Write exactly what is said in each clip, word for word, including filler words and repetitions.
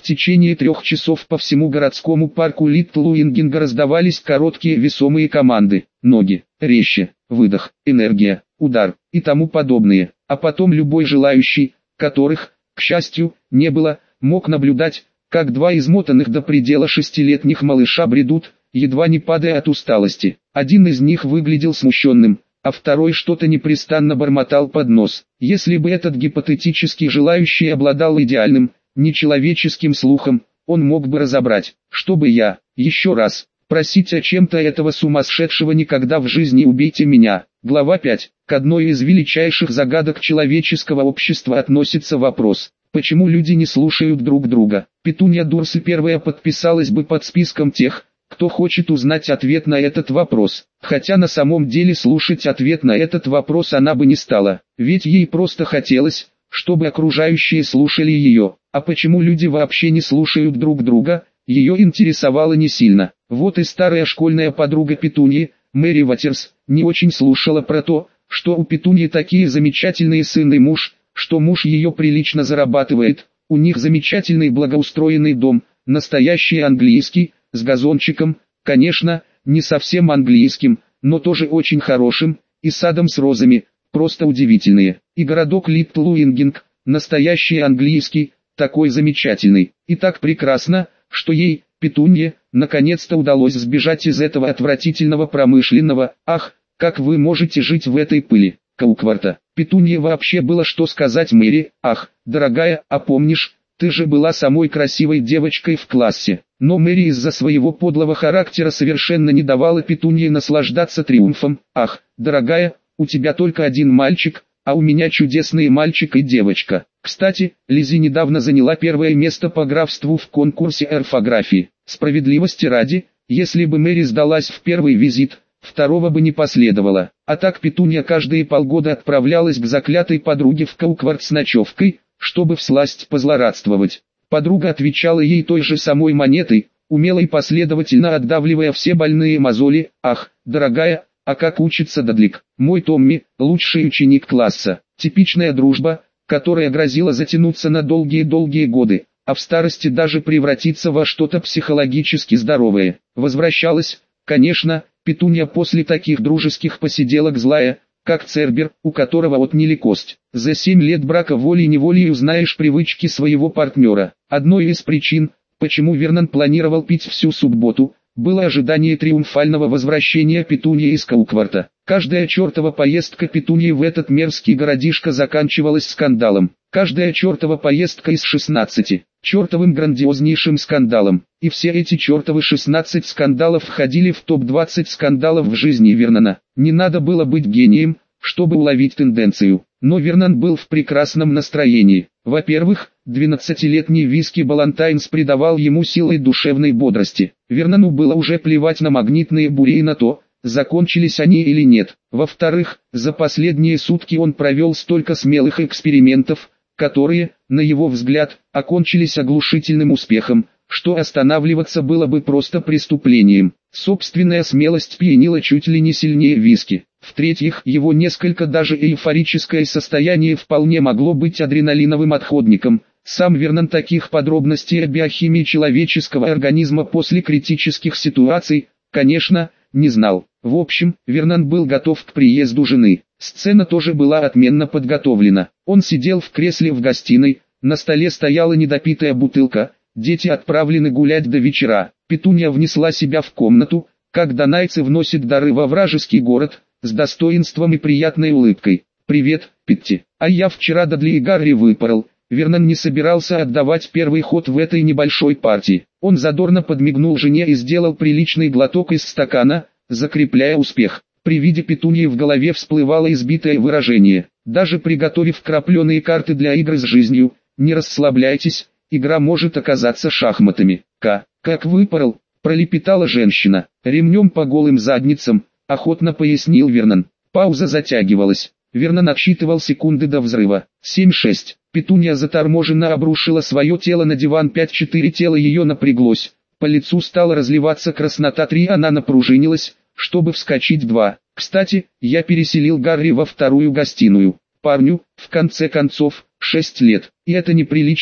течение трех часов по всему городскому парку Литл Уингинга раздавались короткие весомые команды: ноги, резче, выдох, энергия, удар и тому подобные. А потом любой желающий, которых, к счастью, не было, мог наблюдать, как два измотанных до предела шестилетних малыша бредут, едва не падая от усталости. Один из них выглядел смущенным, а второй что-то непрестанно бормотал под нос. Если бы этот гипотетический желающий обладал идеальным, нечеловеческим слухом, он мог бы разобрать, чтобы я, еще раз, просить о чем-то этого сумасшедшего никогда в жизни убейте меня. Глава пять. К одной из величайших загадок человеческого общества относится вопрос, почему люди не слушают друг друга. Петунья Дурсль первая подписалась бы под списком тех, кто хочет узнать ответ на этот вопрос, хотя на самом деле слушать ответ на этот вопрос она бы не стала, ведь ей просто хотелось, чтобы окружающие слушали ее. А почему люди вообще не слушают друг друга, ее интересовало не сильно. Вот и старая школьная подруга Петуньи, Мэри Ватерс, не очень слушала про то, что у Петуньи такие замечательные сын и муж, что муж ее прилично зарабатывает, у них замечательный благоустроенный дом, настоящий английский, с газончиком, конечно, не совсем английским, но тоже очень хорошим, и садом с розами, просто удивительные. И городок Литл Уингинг, настоящий английский, такой замечательный, и так прекрасно, что ей, Петунье, наконец-то удалось сбежать из этого отвратительного промышленного. Ах, как вы можете жить в этой пыли, Каукварта. Петунье вообще было что сказать Мэри. Ах, дорогая, а помнишь, ты же была самой красивой девочкой в классе. Но Мэри из-за своего подлого характера совершенно не давала Петунье наслаждаться триумфом. Ах, дорогая, у тебя только один мальчик, а у меня чудесный мальчик и девочка. Кстати, Лиззи недавно заняла первое место по графству в конкурсе орфографии. Справедливости ради, если бы Мэри сдалась в первый визит, второго бы не последовало. А так Петунья каждые полгода отправлялась к заклятой подруге в Каукварт с ночевкой, чтобы всласть позлорадствовать. Подруга отвечала ей той же самой монетой, умело и последовательно отдавливая все больные мозоли. Ах, дорогая, а как учится Дадлик? Мой Томми, лучший ученик класса. Типичная дружба, которая грозила затянуться на долгие-долгие годы, а в старости даже превратиться во что-то психологически здоровое. Возвращалась, конечно, Петунья после таких дружеских посиделок злая, как Цербер, у которого отняли кость. За семь лет брака волей-неволей узнаешь привычки своего партнера. Одной из причин, почему Вернон планировал пить всю субботу, было ожидание триумфального возвращения Петуньи из Каукварта. Каждая чертова поездка Петуньи в этот мерзкий городишко заканчивалась скандалом. Каждая чертова поездка из шестнадцати, чертовым грандиознейшим скандалом. И все эти чертовы шестнадцать скандалов входили в топ двадцать скандалов в жизни Вернона. Не надо было быть гением, чтобы уловить тенденцию. Но Вернон был в прекрасном настроении. Во-первых, двенадцатилетний виски Балантайнс придавал ему силы и душевной бодрости. Вернону было уже плевать на магнитные бури и на то, закончились они или нет. Во-вторых, за последние сутки он провел столько смелых экспериментов, которые, на его взгляд, окончились оглушительным успехом, что останавливаться было бы просто преступлением. Собственная смелость пьянила чуть ли не сильнее виски. В-третьих, его несколько даже эйфорическое состояние вполне могло быть адреналиновым отходником. Сам Вернон таких подробностей о биохимии человеческого организма после критических ситуаций, конечно, не знал. В общем, Вернон был готов к приезду жены. Сцена тоже была отменно подготовлена. Он сидел в кресле в гостиной, на столе стояла недопитая бутылка, дети отправлены гулять до вечера. Петунья внесла себя в комнату, как донайцы вносят дары во вражеский город, с достоинством и приятной улыбкой. «Привет, Питти. А я вчера Дадли и Гарри выпорол». Вернон не собирался отдавать первый ход в этой небольшой партии. Он задорно подмигнул жене и сделал приличный глоток из стакана, закрепляя успех. При виде Петуньи в голове всплывало избитое выражение. Даже приготовив крапленые карты для игры с жизнью, не расслабляйтесь, игра может оказаться шахматами. «К, как выпорол», пролепетала женщина. «Ремнем по голым задницам», охотно пояснил Вернон. Пауза затягивалась. Вернон отсчитывал секунды до взрыва. семь-шесть. Петунья заторможенно обрушила свое тело на диван. пять-четыре. Тело ее напряглось. По лицу стала разливаться краснота. три. Она напружинилась, чтобы вскочить. два. Кстати, я переселил Гарри во вторую гостиную. Парню, в конце концов, шесть лет. И это неприлично,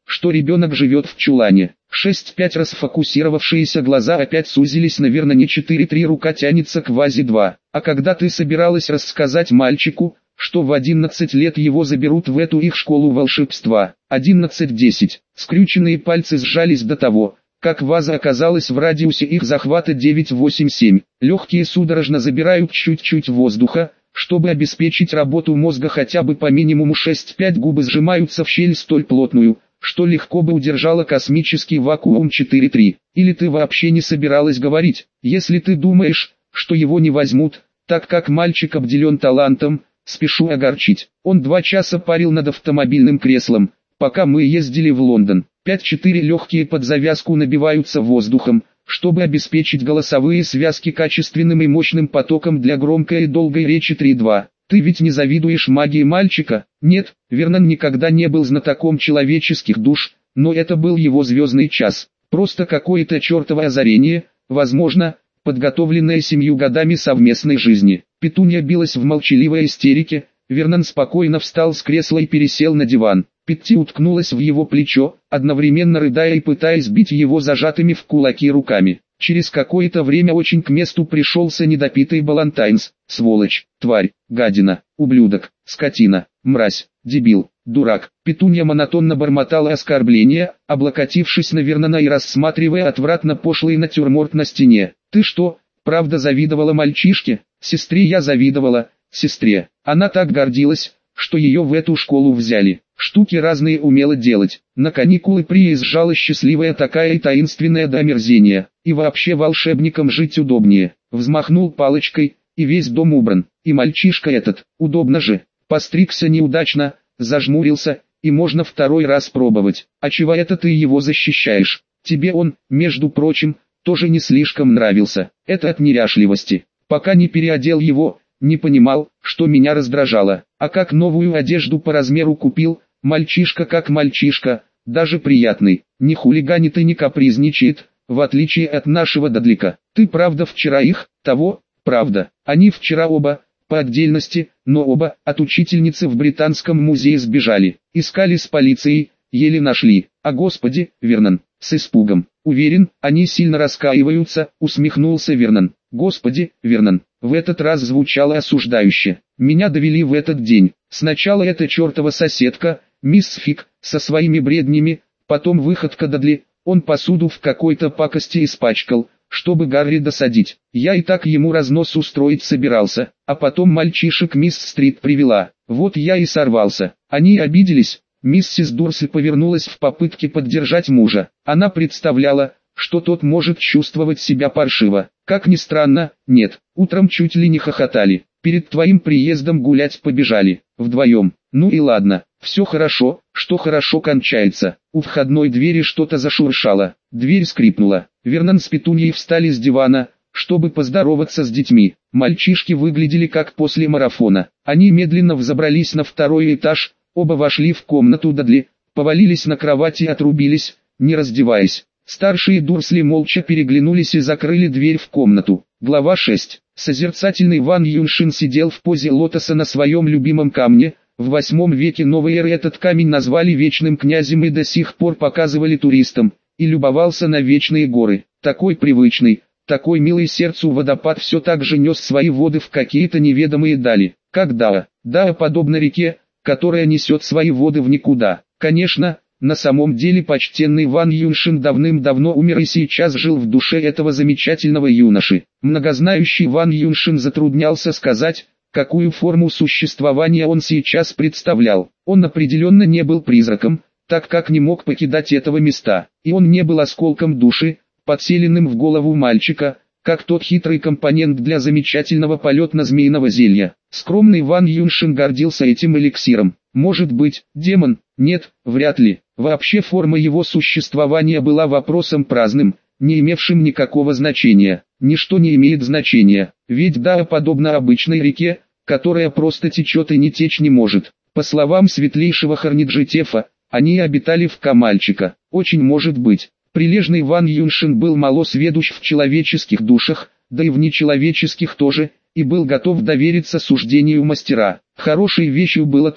что ребенок живет в чулане. шесть-пять расфокусировавшиеся глаза опять сузились, наверное, не четыре-три, рука тянется к вазе два. А когда ты собиралась рассказать мальчику, что в одиннадцать лет его заберут в эту их школу волшебства? одиннадцать-десять. Скрюченные пальцы сжались до того, как ваза оказалась в радиусе их захвата. Девять-восемь-семь. Легкие судорожно забирают чуть-чуть воздуха, чтобы обеспечить работу мозга хотя бы по минимуму. Шесть-пять. Губы сжимаются в щель столь плотную, что легко бы удержала космический вакуум. Четыре-три. Или ты вообще не собиралась говорить? Если ты думаешь, что его не возьмут, так как мальчик обделен талантом, спешу огорчить. Он два часа парил над автомобильным креслом, пока мы ездили в Лондон. Пять-четыре. Легкие под завязку набиваются воздухом, чтобы обеспечить голосовые связки качественным и мощным потоком для громкой и долгой речи. Три-два. Ты ведь не завидуешь магии мальчика? Нет, Вернон никогда не был знатоком человеческих душ, но это был его звездный час. Просто какое-то чертово озарение, возможно, подготовленное семью годами совместной жизни. Петунья билась в молчаливой истерике. Вернон спокойно встал с кресла и пересел на диван. Питти уткнулась в его плечо, одновременно рыдая и пытаясь бить его зажатыми в кулаки руками. Через какое-то время очень к месту пришелся недопитый Балантайнс. Сволочь, тварь, гадина, ублюдок, скотина, мразь, дебил, дурак. Петунья монотонно бормотала оскорбления, облокотившись на Вернона и рассматривая отвратно пошлый натюрморт на стене. Ты что, правда завидовала мальчишке? Сестре я завидовала, сестре. Она так гордилась, что ее в эту школу взяли. Штуки разные умела делать. На каникулы приезжала счастливая такая и таинственная до омерзения. И вообще волшебникам жить удобнее. Взмахнул палочкой, и весь дом убран. И мальчишка этот, удобно же. Постригся неудачно, зажмурился, и можно второй раз пробовать. А чего это ты его защищаешь? Тебе он, между прочим, тоже не слишком нравился. Это от неряшливости. Пока не переодел его, не понимал, что меня раздражало. А как новую одежду по размеру купил, мальчишка как мальчишка, даже приятный, не хулиганит и не капризничает, в отличие от нашего Дадлика. Ты правда вчера их, того, правда, они вчера оба, по отдельности, но оба, от учительницы в Британском музее сбежали, искали с полицией, еле нашли. А господи, Вернон, с испугом, уверен, они сильно раскаиваются, усмехнулся Вернон. Господи, Вернон, в этот раз звучало осуждающе. Меня довели в этот день. Сначала эта чертова соседка, мисс Фиг, со своими бреднями, потом выходка Дадли, он посуду в какой-то пакости испачкал, чтобы Гарри досадить. Я и так ему разнос устроить собирался, а потом мальчишек мисс Стрит привела. Вот я и сорвался. Они обиделись. Миссис Дурсли повернулась в попытке поддержать мужа. Она представляла, что тот может чувствовать себя паршиво. Как ни странно, нет, утром чуть ли не хохотали. Перед твоим приездом гулять побежали, вдвоем. Ну и ладно, все хорошо, что хорошо кончается. У входной двери что-то зашуршало, дверь скрипнула. Вернон с Петуньей встали с дивана, чтобы поздороваться с детьми. Мальчишки выглядели как после марафона. Они медленно взобрались на второй этаж, оба вошли в комнату Дадли, повалились на кровати и отрубились, не раздеваясь. Старшие Дурсли молча переглянулись и закрыли дверь в комнату. Глава шесть. Созерцательный Ван Юншин сидел в позе лотоса на своем любимом камне. В восьмом веке новой эры этот камень назвали Вечным князем и до сих пор показывали туристам, и любовался на вечные горы. Такой привычный, такой милый сердцу водопад все так же нес свои воды в какие-то неведомые дали. Как Дао. Дао подобно реке, которая несет свои воды в никуда. Конечно, на самом деле почтенный Ван Юншин давным-давно умер и сейчас жил в душе этого замечательного юноши. Многознающий Ван Юншин затруднялся сказать, какую форму существования он сейчас представлял. Он определенно не был призраком, так как не мог покидать этого места. И он не был осколком души, подселенным в голову мальчика, как тот хитрый компонент для замечательного полетно-змеиного зелья. Скромный Ван Юншин гордился этим эликсиром. Может быть, демон? Нет, вряд ли. Вообще форма его существования была вопросом праздным, не имевшим никакого значения. Ничто не имеет значения, ведь Дао подобно обычной реке, которая просто течет и не течь не может. По словам светлейшего Харниджитефа, они обитали в Камальчика. Очень может быть. Прилежный Ван Юншин был малосведущ в человеческих душах, да и в нечеловеческих тоже, и был готов довериться суждению мастера. Хорошей вещью было то,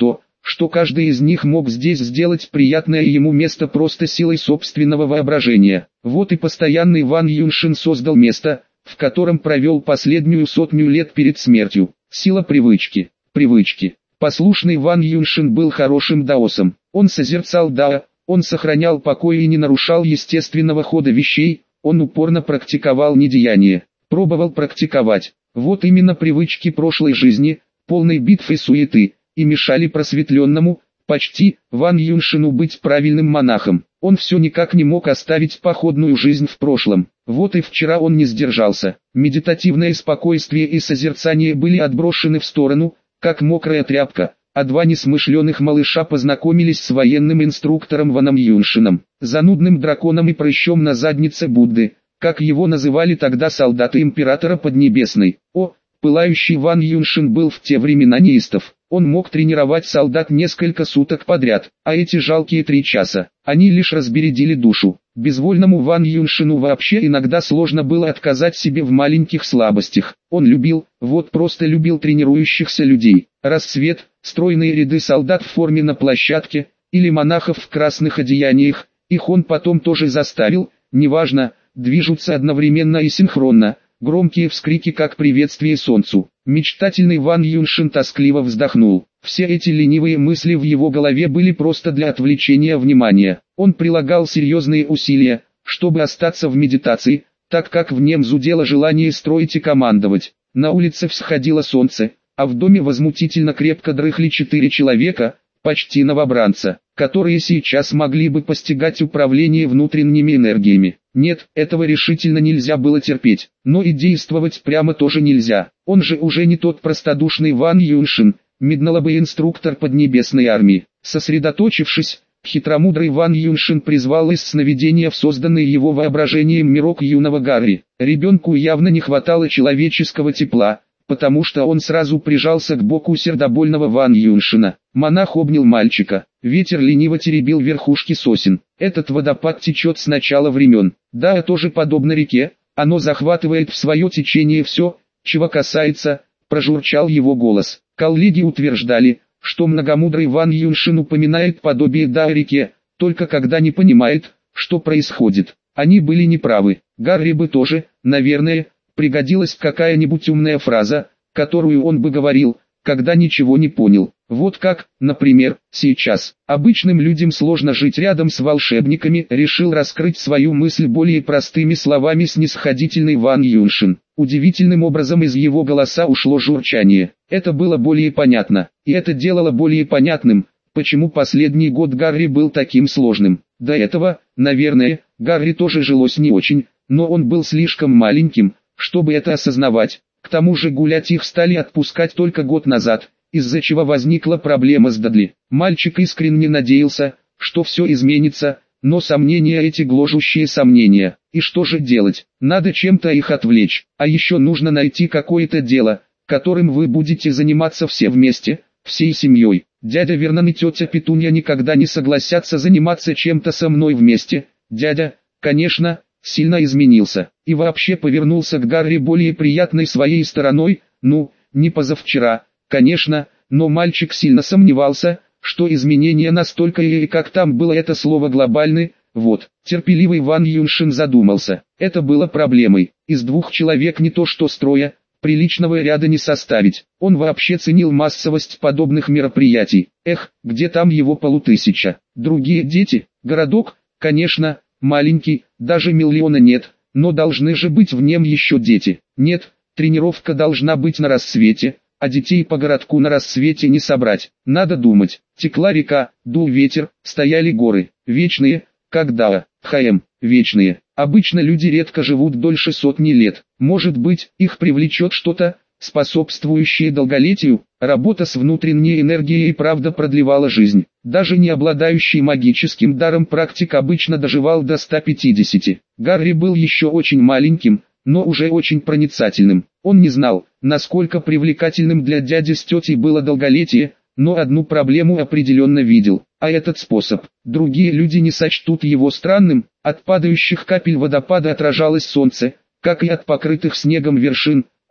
что каждый из них мог здесь сделать приятное ему место просто силой собственного воображения. Вот и постоянный Ван Юншин создал место, в котором провел последнюю сотню лет перед смертью. Сила привычки. Привычки. Послушный Ван Юншин был хорошим даосом. Он созерцал дао, он сохранял покой и не нарушал естественного хода вещей, он упорно практиковал недеяние, пробовал практиковать. Вот именно привычки прошлой жизни, полной битв и суеты, и мешали просветленному, почти, Ван Юншину быть правильным монахом. Он все никак не мог оставить походную жизнь в прошлом. Вот и вчера он не сдержался. Медитативное спокойствие и созерцание были отброшены в сторону, как мокрая тряпка, а два несмышленых малыша познакомились с военным инструктором Ваном Юншином, занудным драконом и прыщом на заднице Будды, как его называли тогда солдаты императора Поднебесной. О, пылающий Ван Юншин был в те времена неистов. Он мог тренировать солдат несколько суток подряд, а эти жалкие три часа, они лишь разбередили душу. Безвольному Ван Юншину вообще иногда сложно было отказать себе в маленьких слабостях. Он любил, вот просто любил тренирующихся людей. Рассвет, стройные ряды солдат в форме на площадке, или монахов в красных одеяниях, их он потом тоже заставил, неважно, движутся одновременно и синхронно. Громкие вскрики как приветствие солнцу. Мечтательный Ван Юншин тоскливо вздохнул. Все эти ленивые мысли в его голове были просто для отвлечения внимания. Он прилагал серьезные усилия, чтобы остаться в медитации, так как в нем зудело желание строить и командовать. На улице всходило солнце, а в доме возмутительно крепко дрыхли четыре человека, почти новобранца, которые сейчас могли бы постигать управление внутренними энергиями. Нет, этого решительно нельзя было терпеть, но и действовать прямо тоже нельзя. Он же уже не тот простодушный Ван Юншин, меднолобый инструктор Поднебесной армии. Сосредоточившись, хитромудрый Ван Юншин призвал из сновидения в созданный его воображением мирок юного Гарри. Ребенку явно не хватало человеческого тепла, потому что он сразу прижался к боку сердобольного Ван Юншина. Монах обнял мальчика. Ветер лениво теребил верхушки сосен. Этот водопад течет с начала времен. Да, тоже подобно реке, оно захватывает в свое течение все, чего касается, прожурчал его голос. Коллеги утверждали, что многомудрый Ван Юншин упоминает подобие да о реке, только когда не понимает, что происходит. Они были неправы. Гарри бы тоже, наверное, пригодилась какая-нибудь умная фраза, которую он бы говорил, когда ничего не понял. Вот как, например, сейчас. Обычным людям сложно жить рядом с волшебниками, решил раскрыть свою мысль более простыми словами снисходительный Ван Юншин. Удивительным образом из его голоса ушло журчание. Это было более понятно, и это делало более понятным, почему последний год Гарри был таким сложным. До этого, наверное, Гарри тоже жилось не очень, но он был слишком маленьким, чтобы это осознавать. К тому же гулять их стали отпускать только год назад, из-за чего возникла проблема с Дадли. Мальчик искренне надеялся, что все изменится, но сомнения эти гложущие сомнения. И что же делать? Надо чем-то их отвлечь. А еще нужно найти какое-то дело, которым вы будете заниматься все вместе, всей семьей. Дядя Вернон и тетя Петунья никогда не согласятся заниматься чем-то со мной вместе. Дядя, конечно, сильно изменился, и вообще повернулся к Гарри более приятной своей стороной, ну, не позавчера, конечно, но мальчик сильно сомневался, что изменения настолько или как там было это слово глобальны. Вот, терпеливый Ван Юншин задумался, это было проблемой, из двух человек не то что строя, приличного ряда не составить, он вообще ценил массовость подобных мероприятий, эх, где там его полутысяча, другие дети, городок, конечно, маленький, даже миллиона нет, но должны же быть в нем еще дети. Нет, тренировка должна быть на рассвете, а детей по городку на рассвете не собрать. Надо думать. Текла река, дул ветер, стояли горы. Вечные, как Дао, ХМ, вечные. Обычно люди редко живут дольше сотни лет. Может быть, их привлечет что-то, способствующее долголетию. Работа с внутренней энергией и правда продлевала жизнь. Даже не обладающий магическим даром практик обычно доживал до ста пятидесяти. Гарри был еще очень маленьким, но уже очень проницательным. Он не знал, насколько привлекательным для дяди с тетей было долголетие, но одну проблему определенно видел, а этот способ. Другие люди не сочтут его странным, от падающих капель водопада отражалось солнце, как и от покрытых снегом вершин,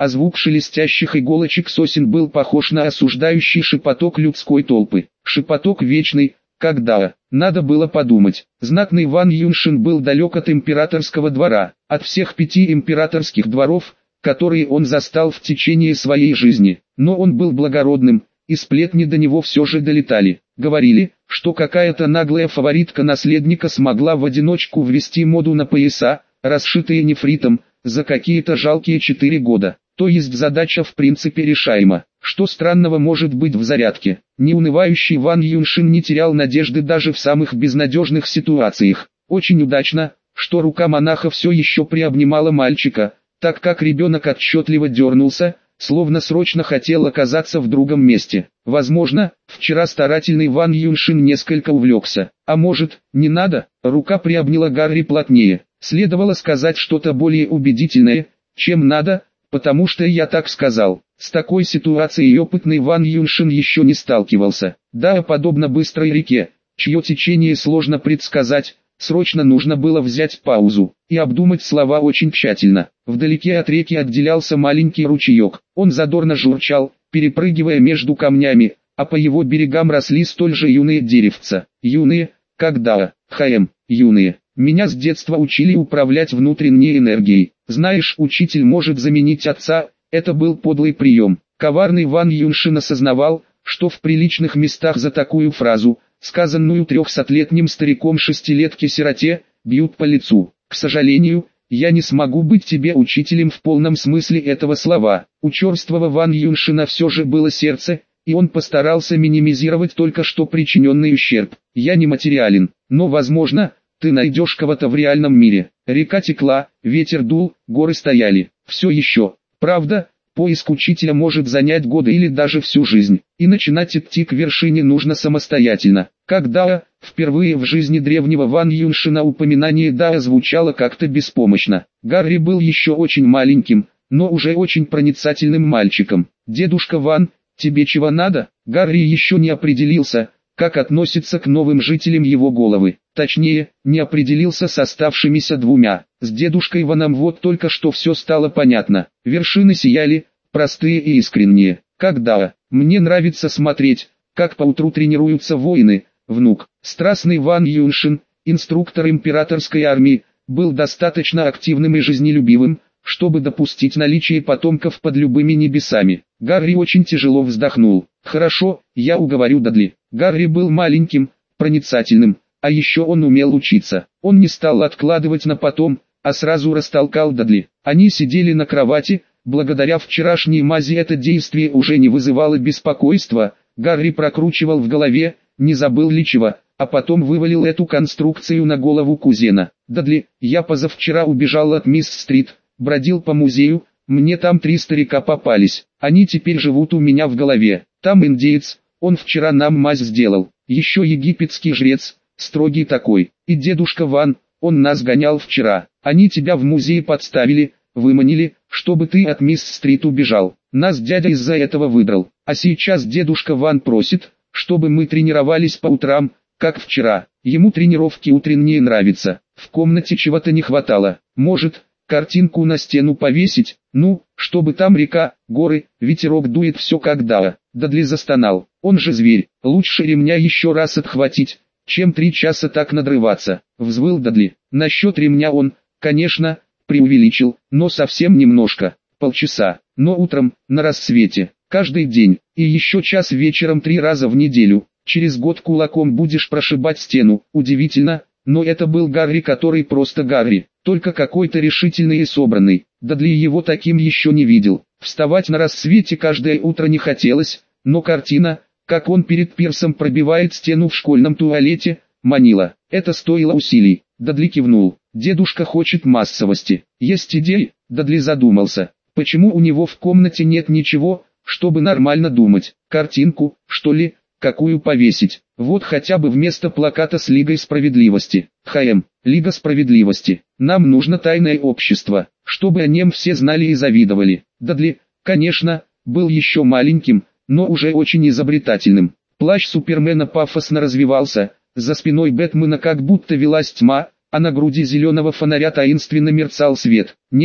а звук шелестящих иголочек сосен был похож на осуждающий шепоток людской толпы. Шепоток вечный, когда, надо было подумать, знатный Ван Юншин был далек от императорского двора, от всех пяти императорских дворов, которые он застал в течение своей жизни, но он был благородным, и сплетни до него все же долетали. Говорили, что какая-то наглая фаворитка наследника смогла в одиночку ввести моду на пояса, расшитые нефритом, за какие-то жалкие четыре года. То есть задача в принципе решаема. Что странного может быть в зарядке? Неунывающий Ван Юншин не терял надежды даже в самых безнадежных ситуациях. Очень удачно, что рука монаха все еще приобнимала мальчика, так как ребенок отчетливо дернулся, словно срочно хотел оказаться в другом месте. Возможно, вчера старательный Ван Юншин несколько увлекся. А может, не надо? Рука приобняла Гарри плотнее. Следовало сказать что-то более убедительное, чем надо, потому что я так сказал. С такой ситуацией опытный Ван Юншин еще не сталкивался. Да, подобно быстрой реке, чье течение сложно предсказать, срочно нужно было взять паузу и обдумать слова очень тщательно. Вдалеке от реки отделялся маленький ручеек. Он задорно журчал, перепрыгивая между камнями, а по его берегам росли столь же юные деревца. Юные, когда, хм, юные. Меня с детства учили управлять внутренней энергией. Знаешь, учитель может заменить отца, это был подлый прием. Коварный Ван Юншин осознавал, что в приличных местах за такую фразу, сказанную трехсотлетним стариком-шестилетке-сироте, бьют по лицу. К сожалению, я не смогу быть тебе учителем в полном смысле этого слова. У черствого Ван Юншина все же было сердце, и он постарался минимизировать только что причиненный ущерб. Я не материален, но возможно, ты найдешь кого-то в реальном мире. Река текла, ветер дул, горы стояли. Все еще. Правда, поиск учителя может занять годы или даже всю жизнь. И начинать идти к вершине нужно самостоятельно. Когда, впервые в жизни древнего Ван Юншина упоминание Дао звучало как-то беспомощно. Гарри был еще очень маленьким, но уже очень проницательным мальчиком. «Дедушка Ван, тебе чего надо?» Гарри еще не определился, как относится к новым жителям его головы. Точнее, не определился с оставшимися двумя. С дедушкой Ваном вот только что все стало понятно. Вершины сияли, простые и искренние. Когда мне нравится смотреть, как поутру тренируются воины, внук. Страстный Ван Юншин, инструктор императорской армии, был достаточно активным и жизнелюбивым, чтобы допустить наличие потомков под любыми небесами. Гарри очень тяжело вздохнул. «Хорошо, я уговорю Дадли». Гарри был маленьким, проницательным, а еще он умел учиться. Он не стал откладывать на потом, а сразу растолкал Дадли. Они сидели на кровати, благодаря вчерашней мази это действие уже не вызывало беспокойства. Гарри прокручивал в голове, не забыл ли чего, а потом вывалил эту конструкцию на голову кузена. «Дадли, я позавчера убежал от мисс Стрит, бродил по музею, мне там три старика попались, они теперь живут у меня в голове. Там индеец, он вчера нам мазь сделал, еще египетский жрец, строгий такой, и дедушка Ван, он нас гонял вчера. Они тебя в музее подставили, выманили, чтобы ты от мисс Стрит убежал. Нас дядя из-за этого выдрал, а сейчас дедушка Ван просит, чтобы мы тренировались по утрам, как вчера. Ему тренировки утренние нравятся, в комнате чего-то не хватало, может, картинку на стену повесить, ну, чтобы там река, горы, ветерок дует все как Дао». Дадли застонал. Он же зверь, лучше ремня еще раз отхватить, чем три часа так надрываться. Взвыл Дадли. Насчет ремня он, конечно, преувеличил, но совсем немножко, полчаса, но утром, на рассвете, каждый день, и еще час вечером три раза в неделю. Через год кулаком будешь прошибать стену. Удивительно, но это был Гарри, который просто Гарри, только какой-то решительный и собранный. Дадли его таким еще не видел. Вставать на рассвете каждое утро не хотелось, но картина, как он перед пирсом пробивает стену в школьном туалете, манила. Это стоило усилий. Дадли кивнул. Дедушка хочет массовости. Есть идеи? Дадли задумался. Почему у него в комнате нет ничего, чтобы нормально думать? Картинку, что ли? Какую повесить? Вот хотя бы вместо плаката с Лигой Справедливости. Хм, Лига Справедливости. Нам нужно тайное общество, чтобы о нем все знали и завидовали. Дадли, конечно, был еще маленьким, но уже очень изобретательным. Плащ Супермена пафосно развивался, за спиной Бэтмена как будто велась тьма, а на груди зеленого фонаря таинственно мерцал свет. Нет,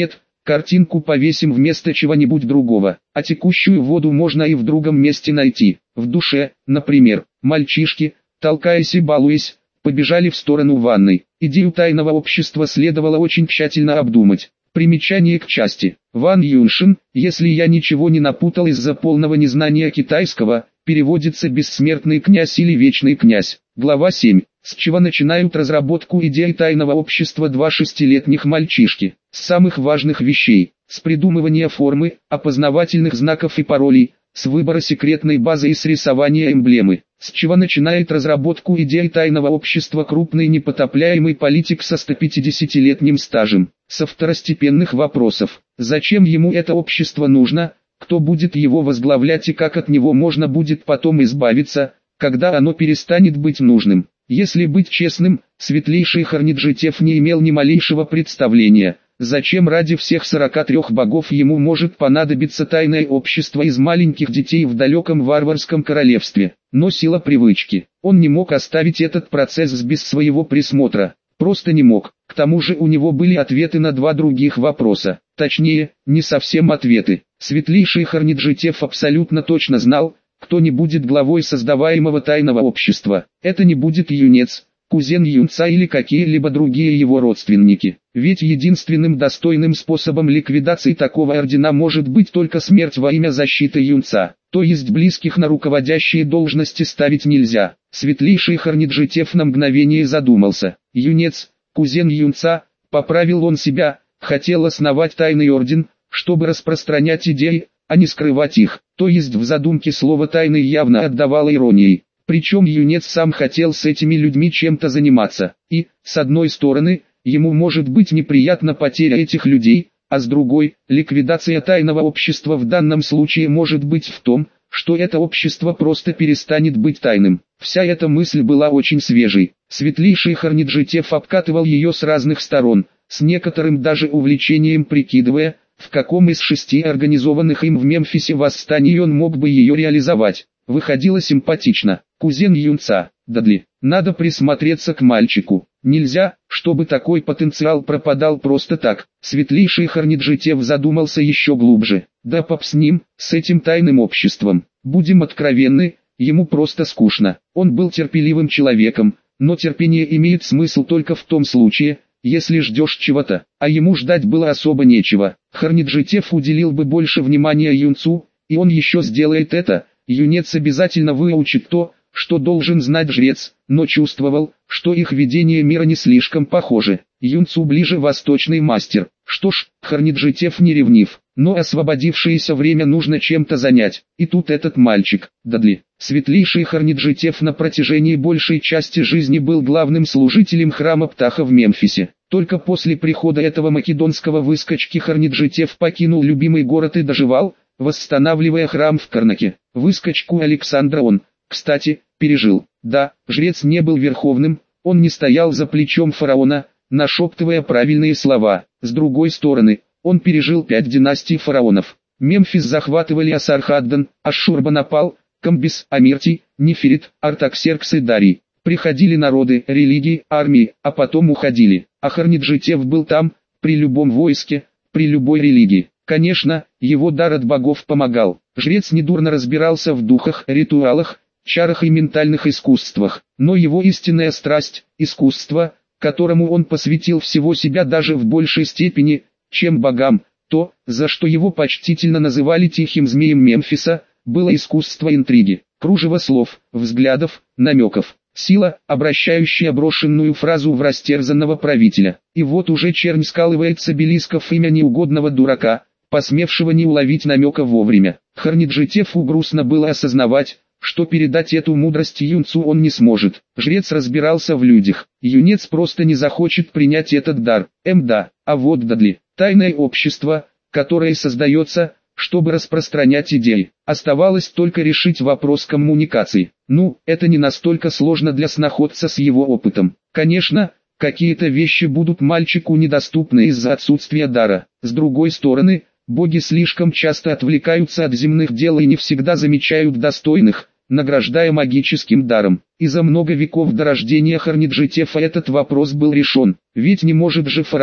Картинку повесим вместо чего-нибудь другого, а текущую воду можно и в другом месте найти. В душе, например, мальчишки, толкаясь и балуясь, побежали в сторону ванной. Идею тайного общества следовало очень тщательно обдумать. Примечание к части. Ван Юншин, если я ничего не напутал из-за полного незнания китайского, переводится «бессмертный князь» или «вечный князь». Глава семь. С чего начинают разработку идеи тайного общества два шестилетних мальчишки? С самых важных вещей. С придумывания формы, опознавательных знаков и паролей, с выбора секретной базы и с рисования эмблемы. С чего начинает разработку идеи тайного общества крупный непотопляемый политик со стопятидесятилетним стажем? Со второстепенных вопросов. Зачем ему это общество нужно, кто будет его возглавлять и как от него можно будет потом избавиться, когда оно перестанет быть нужным? Если быть честным, светлейший Хорниджитев не имел ни малейшего представления, зачем ради всех сорока трёх богов ему может понадобиться тайное общество из маленьких детей в далеком варварском королевстве. Но сила привычки. Он не мог оставить этот процесс без своего присмотра. Просто не мог. К тому же у него были ответы на два других вопроса. Точнее, не совсем ответы. Светлейший Хорниджитев абсолютно точно знал, кто не будет главой создаваемого тайного общества. Это не будет юнец, кузен юнца или какие-либо другие его родственники. Ведь единственным достойным способом ликвидации такого ордена может быть только смерть во имя защиты юнца. То есть близких на руководящие должности ставить нельзя. Светлейший Хорниджитев на мгновение задумался. Юнец, кузен юнца, поправил он себя, хотел основать тайный орден, чтобы распространять идеи, а не скрывать их. То есть в задумке слово «тайный» явно отдавало иронией. Причем юнец сам хотел с этими людьми чем-то заниматься. И, с одной стороны, ему может быть неприятна потеря этих людей, а с другой, ликвидация тайного общества в данном случае может быть в том, что это общество просто перестанет быть тайным. Вся эта мысль была очень свежей. Светлейший Хорниджитев обкатывал ее с разных сторон, с некоторым даже увлечением прикидывая, в каком из шести организованных им в Мемфисе восстаний он мог бы ее реализовать. Выходило симпатично. Кузен юнца, Дадли. Надо присмотреться к мальчику. Нельзя, чтобы такой потенциал пропадал просто так. Светлейший Хорниджитев задумался еще глубже. Да поп с ним, с этим тайным обществом. Будем откровенны, ему просто скучно. Он был терпеливым человеком, но терпение имеет смысл только в том случае, если ждешь чего-то, а ему ждать было особо нечего. Хорниджитев уделил бы больше внимания юнцу, и он еще сделает это. Юнец обязательно выучит то, что должен знать жрец, но чувствовал, что их видение мира не слишком похоже. Юнцу ближе восточный мастер. Что ж, Хорниджитев не ревнив, но освободившееся время нужно чем-то занять. И тут этот мальчик, Дадли. Светлейший Хорниджитев на протяжении большей части жизни был главным служителем храма Птаха в Мемфисе. Только после прихода этого македонского выскочки Хорниджитев покинул любимый город и доживал, восстанавливая храм в Карнаке. Выскочку Александра он, кстати, пережил. Да, жрец не был верховным, он не стоял за плечом фараона, нашептывая правильные слова. С другой стороны, он пережил пять династий фараонов. Мемфис захватывали Асархаддан, Ашшурбанапал, Камбис, Амиртий, Неферит, Артаксеркс и Дарий. Приходили народы, религии, армии, а потом уходили. А Хорниджитев был там, при любом войске, при любой религии. Конечно, его дар от богов помогал. Жрец недурно разбирался в духах, ритуалах, чарах и ментальных искусствах. Но его истинная страсть, искусство, которому он посвятил всего себя даже в большей степени, чем богам, то, за что его почтительно называли тихим змеем Мемфиса, было искусство интриги, кружево слов, взглядов, намеков. Сила, обращающая брошенную фразу в растерзанного правителя. И вот уже чернь скалывает с обелисков имя неугодного дурака, посмевшего не уловить намека вовремя. Хорниджитеву грустно было осознавать, что передать эту мудрость юнцу он не сможет. Жрец разбирался в людях. Юнец просто не захочет принять этот дар. Мда, а вот Дадли. Тайное общество, которое создается, чтобы распространять идеи. Оставалось только решить вопрос коммуникации. Ну, это не настолько сложно для сноходца с его опытом. Конечно, какие-то вещи будут мальчику недоступны из-за отсутствия дара. С другой стороны, боги слишком часто отвлекаются от земных дел и не всегда замечают достойных, награждая магическим даром. И за много веков до рождения Хорниджитева этот вопрос был решен. Ведь не может же фараон,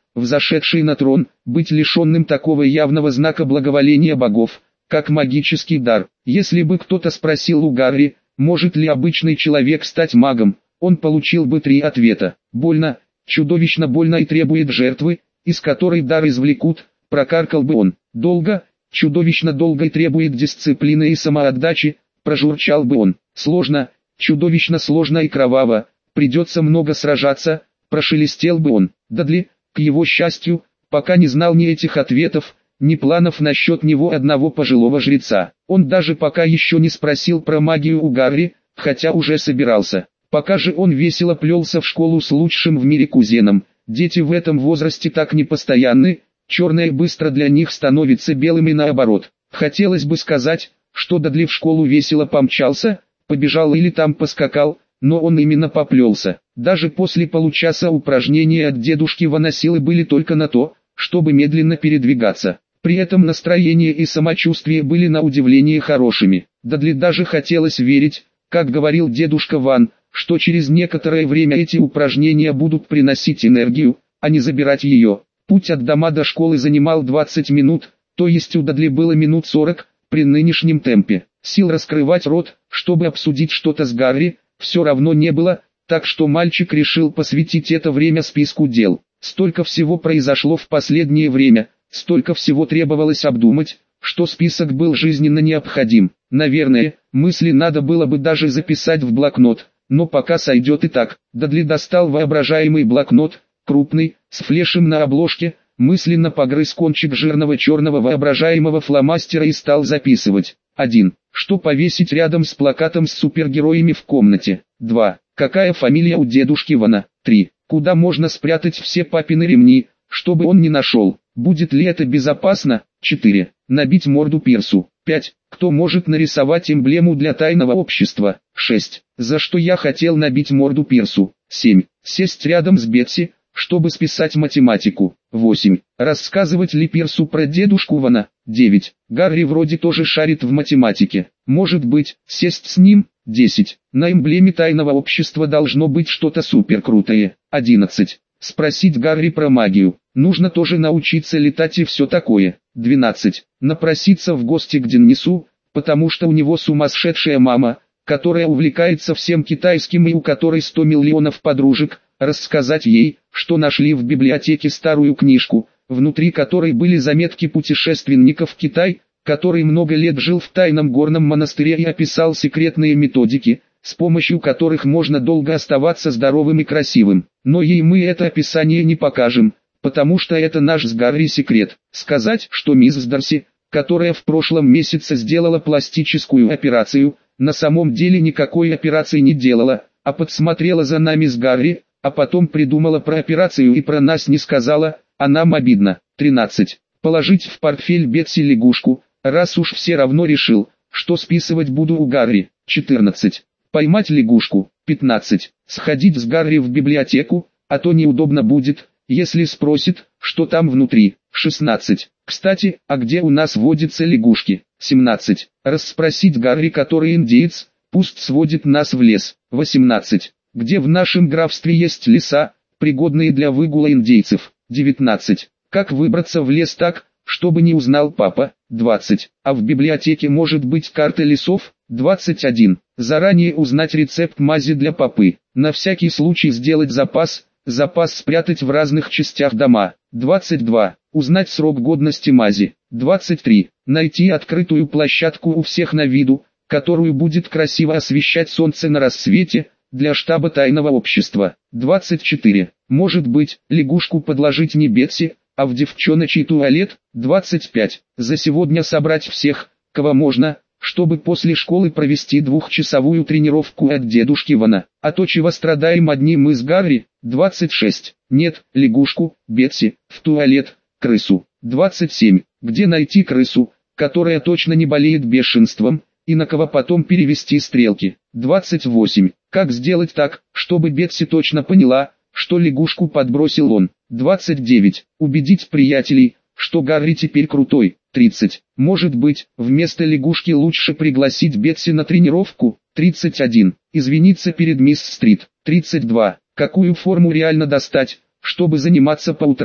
взошедший на трон, быть лишенным такого явного знака благоволения богов, как магический дар. Если бы кто-то спросил у Гарри, может ли обычный человек стать магом, он получил бы три ответа. Больно, чудовищно больно и требует жертвы, из которой дар извлекут, прокаркал бы он. Долго, чудовищно долго и требует дисциплины и самоотдачи, прожурчал бы он. Сложно, чудовищно сложно и кроваво, придется много сражаться, прошелестел бы он. Дадли, к его счастью, пока не знал ни этих ответов, ни планов насчет него одного пожилого жреца. Он даже пока еще не спросил про магию у Гарри, хотя уже собирался. Пока же он весело плелся в школу с лучшим в мире кузеном. Дети в этом возрасте так непостоянны, черное быстро для них становится белым и наоборот. Хотелось бы сказать, что Дадли в школу весело помчался, побежал или там поскакал, но он именно поплелся. Даже после получаса упражнения от дедушки Вана силы были только на то, чтобы медленно передвигаться. При этом настроение и самочувствие были на удивление хорошими. Дадли даже хотелось верить, как говорил дедушка Ван, что через некоторое время эти упражнения будут приносить энергию, а не забирать ее. Путь от дома до школы занимал двадцать минут, то есть у Дадли было минут сорок, при нынешнем темпе. Сил раскрывать рот, чтобы обсудить что-то с Гарри, все равно не было, так что мальчик решил посвятить это время списку дел. Столько всего произошло в последнее время, столько всего требовалось обдумать, что список был жизненно необходим. Наверное, мысли надо было бы даже записать в блокнот, но пока сойдет и так. Дадли достал воображаемый блокнот, крупный, с флешем на обложке, мысленно погрыз кончик жирного черного воображаемого фломастера и стал записывать. один. Что повесить рядом с плакатом с супергероями в комнате? два. Какая фамилия у дедушки Вана? три. Куда можно спрятать все папины ремни, чтобы он не нашел? Будет ли это безопасно? четыре. Набить морду Пирсу. пять. Кто может нарисовать эмблему для тайного общества? шесть. За что я хотел набить морду Пирсу? семь. Сесть рядом с Бетси, чтобы списать математику. восемь. Рассказывать ли Пирсу про дедушку Вана? девять. Гарри вроде тоже шарит в математике. Может быть, сесть с ним? десять. На эмблеме тайного общества должно быть что-то суперкрутое. одиннадцать. Спросить Гарри про магию. Нужно тоже научиться летать и все такое. двенадцать. Напроситься в гости к Деннису, потому что у него сумасшедшая мама, которая увлекается всем китайским и у которой сто миллионов подружек, рассказать ей, что нашли в библиотеке старую книжку, внутри которой были заметки путешественника в Китай, который много лет жил в тайном горном монастыре и описал секретные методики, с помощью которых можно долго оставаться здоровым и красивым. Но ей мы это описание не покажем, потому что это наш с Гарри секрет. Сказать, что мисс Дарси, которая в прошлом месяце сделала пластическую операцию, на самом деле никакой операции не делала, а подсмотрела за нами с Гарри, а потом придумала про операцию и про нас не сказала, а нам обидно. тринадцать. Положить в портфель Бетси лягушку, раз уж все равно решил, что списывать буду у Гарри. четырнадцать. Поймать лягушку. пятнадцать. Сходить с Гарри в библиотеку, а то неудобно будет, если спросит, что там внутри. шестнадцать. Кстати, а где у нас водятся лягушки? семнадцать. Расспросить Гарри, который индеец, пусть сводит нас в лес. восемнадцать. Где в нашем графстве есть леса, пригодные для выгула индейцев. девятнадцать. Как выбраться в лес так, чтобы не узнал папа? двадцать. А в библиотеке может быть карта лесов? двадцать один. Заранее узнать рецепт мази для попы. На всякий случай сделать запас, запас спрятать в разных частях дома. двадцать два. Узнать срок годности мази. двадцать три. Найти открытую площадку у всех на виду, которую будет красиво освещать солнце на рассвете, для штаба тайного общества. двадцать четыре. Может быть, лягушку подложить не Бетси, а в девчоночий туалет. двадцать пять. За сегодня собрать всех, кого можно, чтобы после школы провести двухчасовую тренировку от дедушки Вана. А то чего страдаем одни мы с Гарри. двадцать шесть. Нет, лягушку, Бетси, в туалет, крысу. двадцать семь. Где найти крысу, которая точно не болеет бешенством, и на кого потом перевести стрелки. двадцать восемь. Как сделать так, чтобы Бетси точно поняла, что лягушку подбросил он. двадцать девять. Убедить приятелей, что Гарри теперь крутой. тридцать. Может быть, вместо лягушки лучше пригласить Бетси на тренировку. тридцать один. Извиниться перед мисс Стрит. тридцать два. Какую форму реально достать, чтобы заниматься по утрам?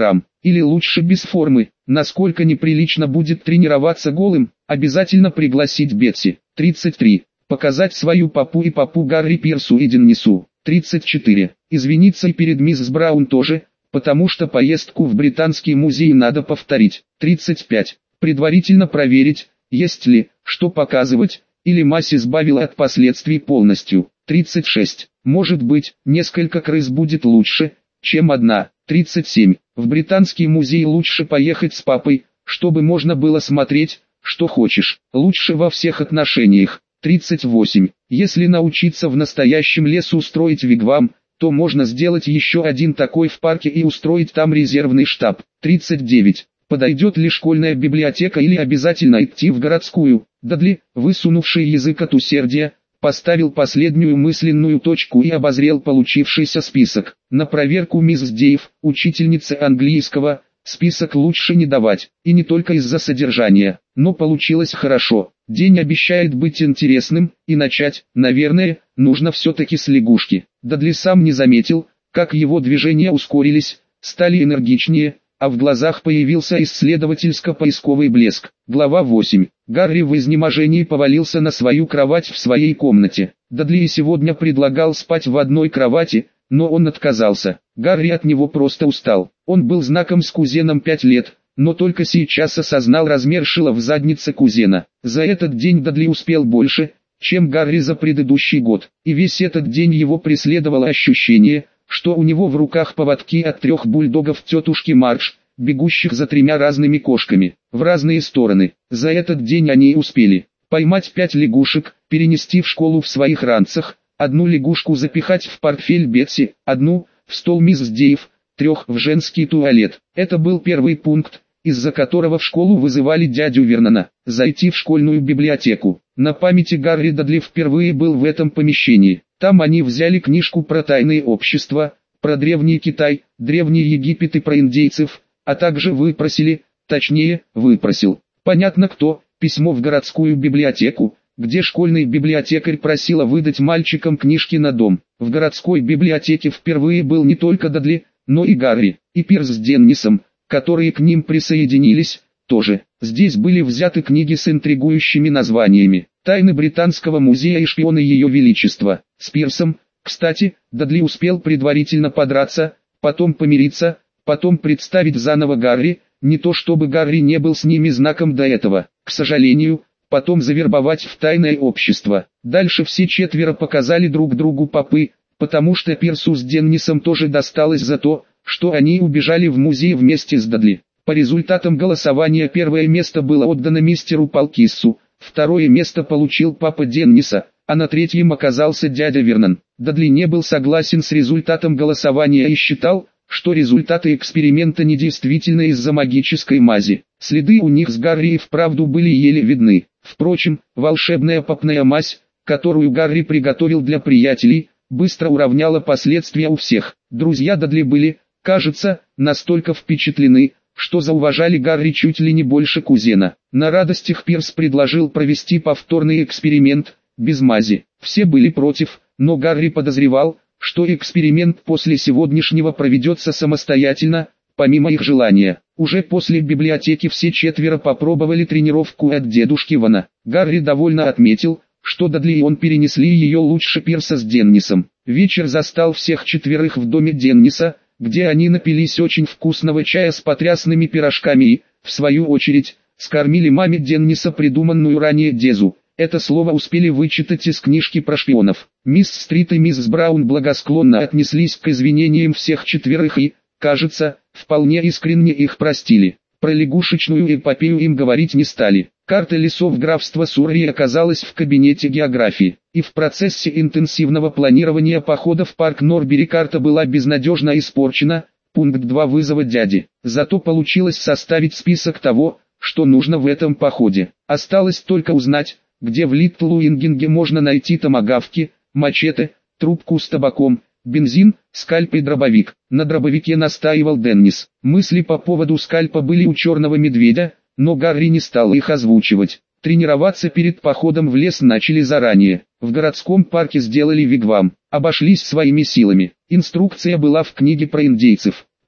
или лучше без формы. Насколько неприлично будет тренироваться голым, обязательно пригласить Бетси. тридцать три. Показать свою папу и папу Гарри Пирсу и Деннису. тридцать четыре. Извиниться и перед миссис Браун тоже, потому что поездку в Британский музей надо повторить. тридцать пять. Предварительно проверить, есть ли, что показывать, или мазь избавила от последствий полностью. тридцать шесть. Может быть, несколько крыс будет лучше, чем одна. тридцать семь. В Британский музей лучше поехать с папой, чтобы можно было смотреть, что хочешь. Лучше во всех отношениях. тридцать восемь. Если научиться в настоящем лесу устроить вигвам, то можно сделать еще один такой в парке и устроить там резервный штаб. тридцать девять. Подойдет ли школьная библиотека или обязательно идти в городскую? Дадли, высунувший язык от усердия, поставил последнюю мысленную точку и обозрел получившийся список. На проверку мисс Дейв, учительницы английского, список лучше не давать, и не только из-за содержания, но получилось хорошо. День обещает быть интересным, и начать, наверное, нужно все-таки с лягушки. Дадли сам не заметил, как его движения ускорились, стали энергичнее, а в глазах появился исследовательско-поисковый блеск. Глава восемь. Гарри в изнеможении повалился на свою кровать в своей комнате. Дадли и сегодня предлагал спать в одной кровати, но он отказался. Гарри от него просто устал. Он был знаком с кузеном пять лет, но только сейчас осознал размер шила в заднице кузена. За этот день Дадли успел больше, чем Гарри за предыдущий год, и весь этот день его преследовало ощущение, что у него в руках поводки от трех бульдогов тетушки Мардж, бегущих за тремя разными кошками, в разные стороны. За этот день они успели поймать пять лягушек, перенести в школу в своих ранцах, одну лягушку запихать в портфель Бетси, одну в стол мисс Дейв, трех в женский туалет. Это был первый пункт, из-за которого в школу вызывали дядю Вернона, зайти в школьную библиотеку. На памяти Гарри Дадли впервые был в этом помещении. Там они взяли книжку про тайные общества, про древний Китай, древний Египет и про индейцев, а также выпросили, точнее, выпросил, понятно кто, письмо в городскую библиотеку, где школьный библиотекарь просила выдать мальчикам книжки на дом. В городской библиотеке впервые был не только Дадли, но и Гарри, и Пирс с Деннисом, которые к ним присоединились, тоже. Здесь были взяты книги с интригующими названиями «Тайны Британского музея» и «Шпионы Ее Величества». С Пирсом, кстати, Дадли успел предварительно подраться, потом помириться, потом представить заново Гарри, не то чтобы Гарри не был с ними знаком до этого, к сожалению, потом завербовать в тайное общество. Дальше все четверо показали друг другу попы, потому что Пирсу с Деннисом тоже досталось за то, что они убежали в музей вместе с Дадли. По результатам голосования первое место было отдано мистеру Палкиссу, второе место получил папа Денниса, а на третьем оказался дядя Вернон. Дадли не был согласен с результатом голосования и считал, что результаты эксперимента недействительны из-за магической мази. Следы у них с Гарри и вправду были еле видны. Впрочем, волшебная попная мазь, которую Гарри приготовил для приятелей, быстро уравняла последствия у всех. Друзья Дадли были, кажется, настолько впечатлены, что зауважали Гарри чуть ли не больше кузена. На радостях Пирс предложил провести повторный эксперимент, без мази. Все были против, но Гарри подозревал, что эксперимент после сегодняшнего проведется самостоятельно, помимо их желания. Уже после библиотеки все четверо попробовали тренировку от дедушки Вана. Гарри довольно отметил, что Дадли и он перенесли ее лучше Пирса с Деннисом. Вечер застал всех четверых в доме Денниса, где они напились очень вкусного чая с потрясными пирожками и, в свою очередь, скормили маме Денниса придуманную ранее дезу. Это слово успели вычитать из книжки про шпионов. Мисс Стрит и мисс Браун благосклонно отнеслись к извинениям всех четверых и, кажется, вполне искренне их простили. Про лягушечную эпопею им говорить не стали. Карта лесов графства Суррей оказалась в кабинете географии, и в процессе интенсивного планирования похода в парк Норбери карта была безнадежно испорчена. Пункт два вызова дяди. Зато получилось составить список того, что нужно в этом походе. Осталось только узнать, где в Литл-Уингинге можно найти томагавки, мачете, трубку с табаком, бензин, скальп и дробовик. На дробовике настаивал Деннис. Мысли по поводу скальпа были у черного медведя, но Гарри не стал их озвучивать. Тренироваться перед походом в лес начали заранее. В городском парке сделали вигвам, обошлись своими силами. Инструкция была в книге про индейцев.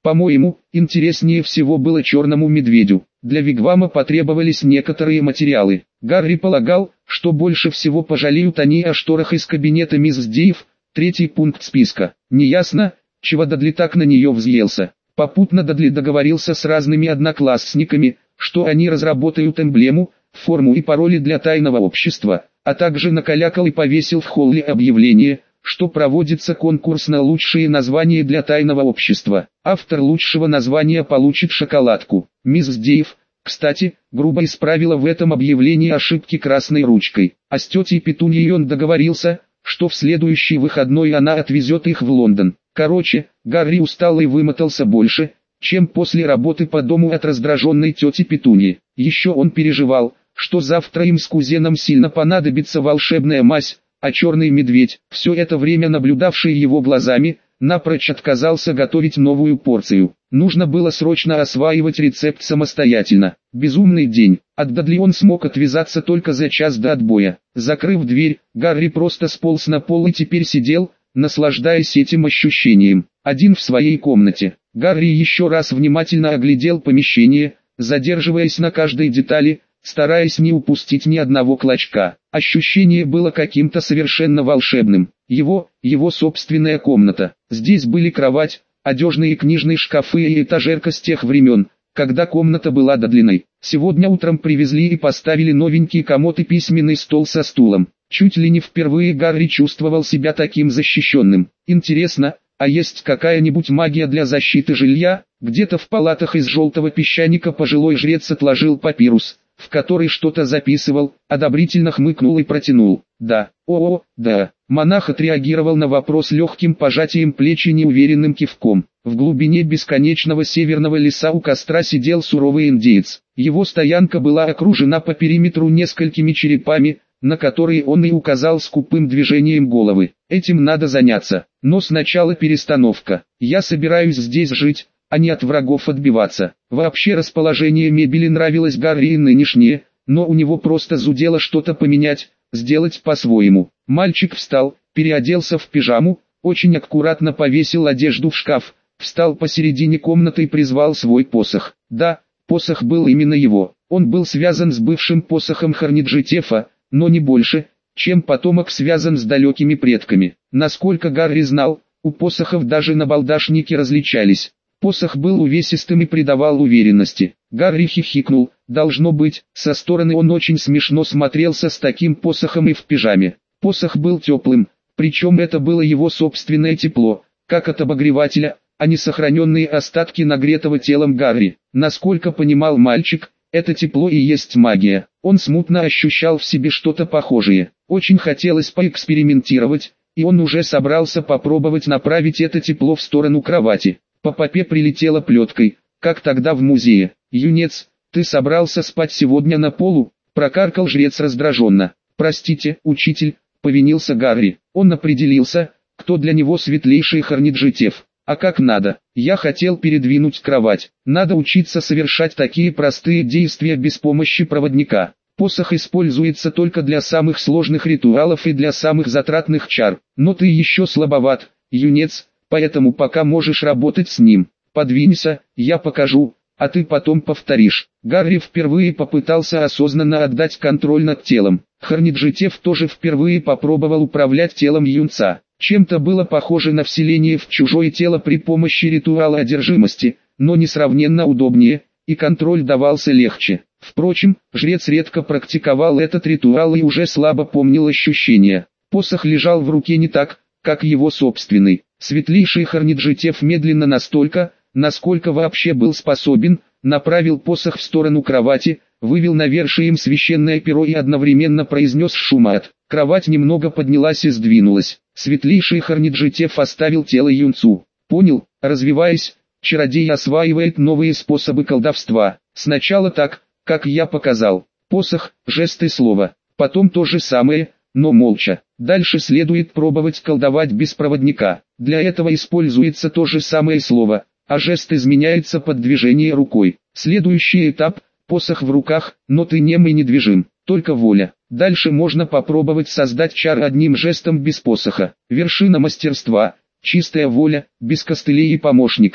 По-моему, интереснее всего было черному медведю. Для вигвама потребовались некоторые материалы. Гарри полагал, что больше всего пожалеют они о шторах из кабинета мисс Дейв, третий пункт списка. Неясно, чего Дадли так на нее взъелся. Попутно Дадли договорился с разными одноклассниками, что они разработают эмблему, форму и пароли для тайного общества, а также накалякал и повесил в холле объявление, что проводится конкурс на лучшие названия для тайного общества. Автор лучшего названия получит шоколадку. Мисс Дейв, кстати, грубо исправила в этом объявлении ошибки красной ручкой. А с тетей Петуньей он договорился, что в следующий выходной она отвезет их в Лондон. Короче, Гарри устал и вымотался больше, чем после работы по дому от раздраженной тети Петуньи. Еще он переживал, что завтра им с кузеном сильно понадобится волшебная мазь, а черный медведь, все это время наблюдавший его глазами, напрочь отказался готовить новую порцию. Нужно было срочно осваивать рецепт самостоятельно. Безумный день. От Дадли он смог отвязаться только за час до отбоя. Закрыв дверь, Гарри просто сполз на пол и теперь сидел, наслаждаясь этим ощущением. Один в своей комнате. Гарри еще раз внимательно оглядел помещение, задерживаясь на каждой детали, стараясь не упустить ни одного клочка. Ощущение было каким-то совершенно волшебным. Его, его собственная комната. Здесь были кровать, одежные и книжные шкафы и этажерка с тех времен, когда комната была Дадлиной. Сегодня утром привезли и поставили новенький комод и письменный стол со стулом. Чуть ли не впервые Гарри чувствовал себя таким защищенным. Интересно, а есть какая-нибудь магия для защиты жилья? Где-то в палатах из желтого песчаника пожилой жрец отложил папирус, в который что-то записывал, одобрительно хмыкнул и протянул. Да, о-о, да. Монах отреагировал на вопрос легким пожатием плеч и неуверенным кивком. В глубине бесконечного северного леса у костра сидел суровый индеец. Его стоянка была окружена по периметру несколькими черепами, на которые он и указал скупым движением головы. Этим надо заняться. Но сначала перестановка. Я собираюсь здесь жить, а не от врагов отбиваться. Вообще расположение мебели нравилось Гарри и нынешнее, но у него просто зудело что-то поменять, сделать по-своему. Мальчик встал, переоделся в пижаму, очень аккуратно повесил одежду в шкаф, встал посередине комнаты и призвал свой посох. Да, посох был именно его. Он был связан с бывшим посохом Харниджитефа, но не больше, чем потомок связан с далекими предками. Насколько Гарри знал, у посохов даже набалдашники различались. Посох был увесистым и придавал уверенности. Гарри хихикнул. Должно быть, со стороны он очень смешно смотрелся с таким посохом и в пижаме. Посох был теплым, причем это было его собственное тепло, как от обогревателя, а не сохраненные остатки нагретого телом Гарри. Насколько понимал мальчик, это тепло и есть магия. Он смутно ощущал в себе что-то похожее. Очень хотелось поэкспериментировать, и он уже собрался попробовать направить это тепло в сторону кровати. По попе прилетела плеткой, как тогда в музее. «Юнец, ты собрался спать сегодня на полу?» – прокаркал жрец раздраженно. «Простите, учитель», – повинился Гарри. Он определился, кто для него светлейший Харниджитеф. А как надо? Я хотел передвинуть кровать. Надо учиться совершать такие простые действия без помощи проводника. Посох используется только для самых сложных ритуалов и для самых затратных чар. Но ты еще слабоват, юнец, поэтому пока можешь работать с ним. Подвинься, я покажу, а ты потом повторишь. Гарри впервые попытался осознанно отдать контроль над телом. Харниджитеф тоже впервые попробовал управлять телом юнца. Чем-то было похоже на вселение в чужое тело при помощи ритуала одержимости, но несравненно удобнее, и контроль давался легче. Впрочем, жрец редко практиковал этот ритуал и уже слабо помнил ощущения. Посох лежал в руке не так, как его собственный. Светлейший Харниджитеф медленно настолько, насколько вообще был способен, направил посох в сторону кровати, вывел навершием священное перо и одновременно произнес шумат. Кровать немного поднялась и сдвинулась. Светлейший Харниджитеф оставил тело юнцу. Понял, развиваясь, чародей осваивает новые способы колдовства. Сначала так, как я показал. Посох, жест и слово. Потом то же самое, но молча. Дальше следует пробовать колдовать без проводника. Для этого используется то же самое слово, а жест изменяется под движение рукой. Следующий этап – посох в руках, но ты нем и недвижим, только воля. Дальше можно попробовать создать чар одним жестом без посоха. Вершина мастерства – чистая воля, без костылей и помощников.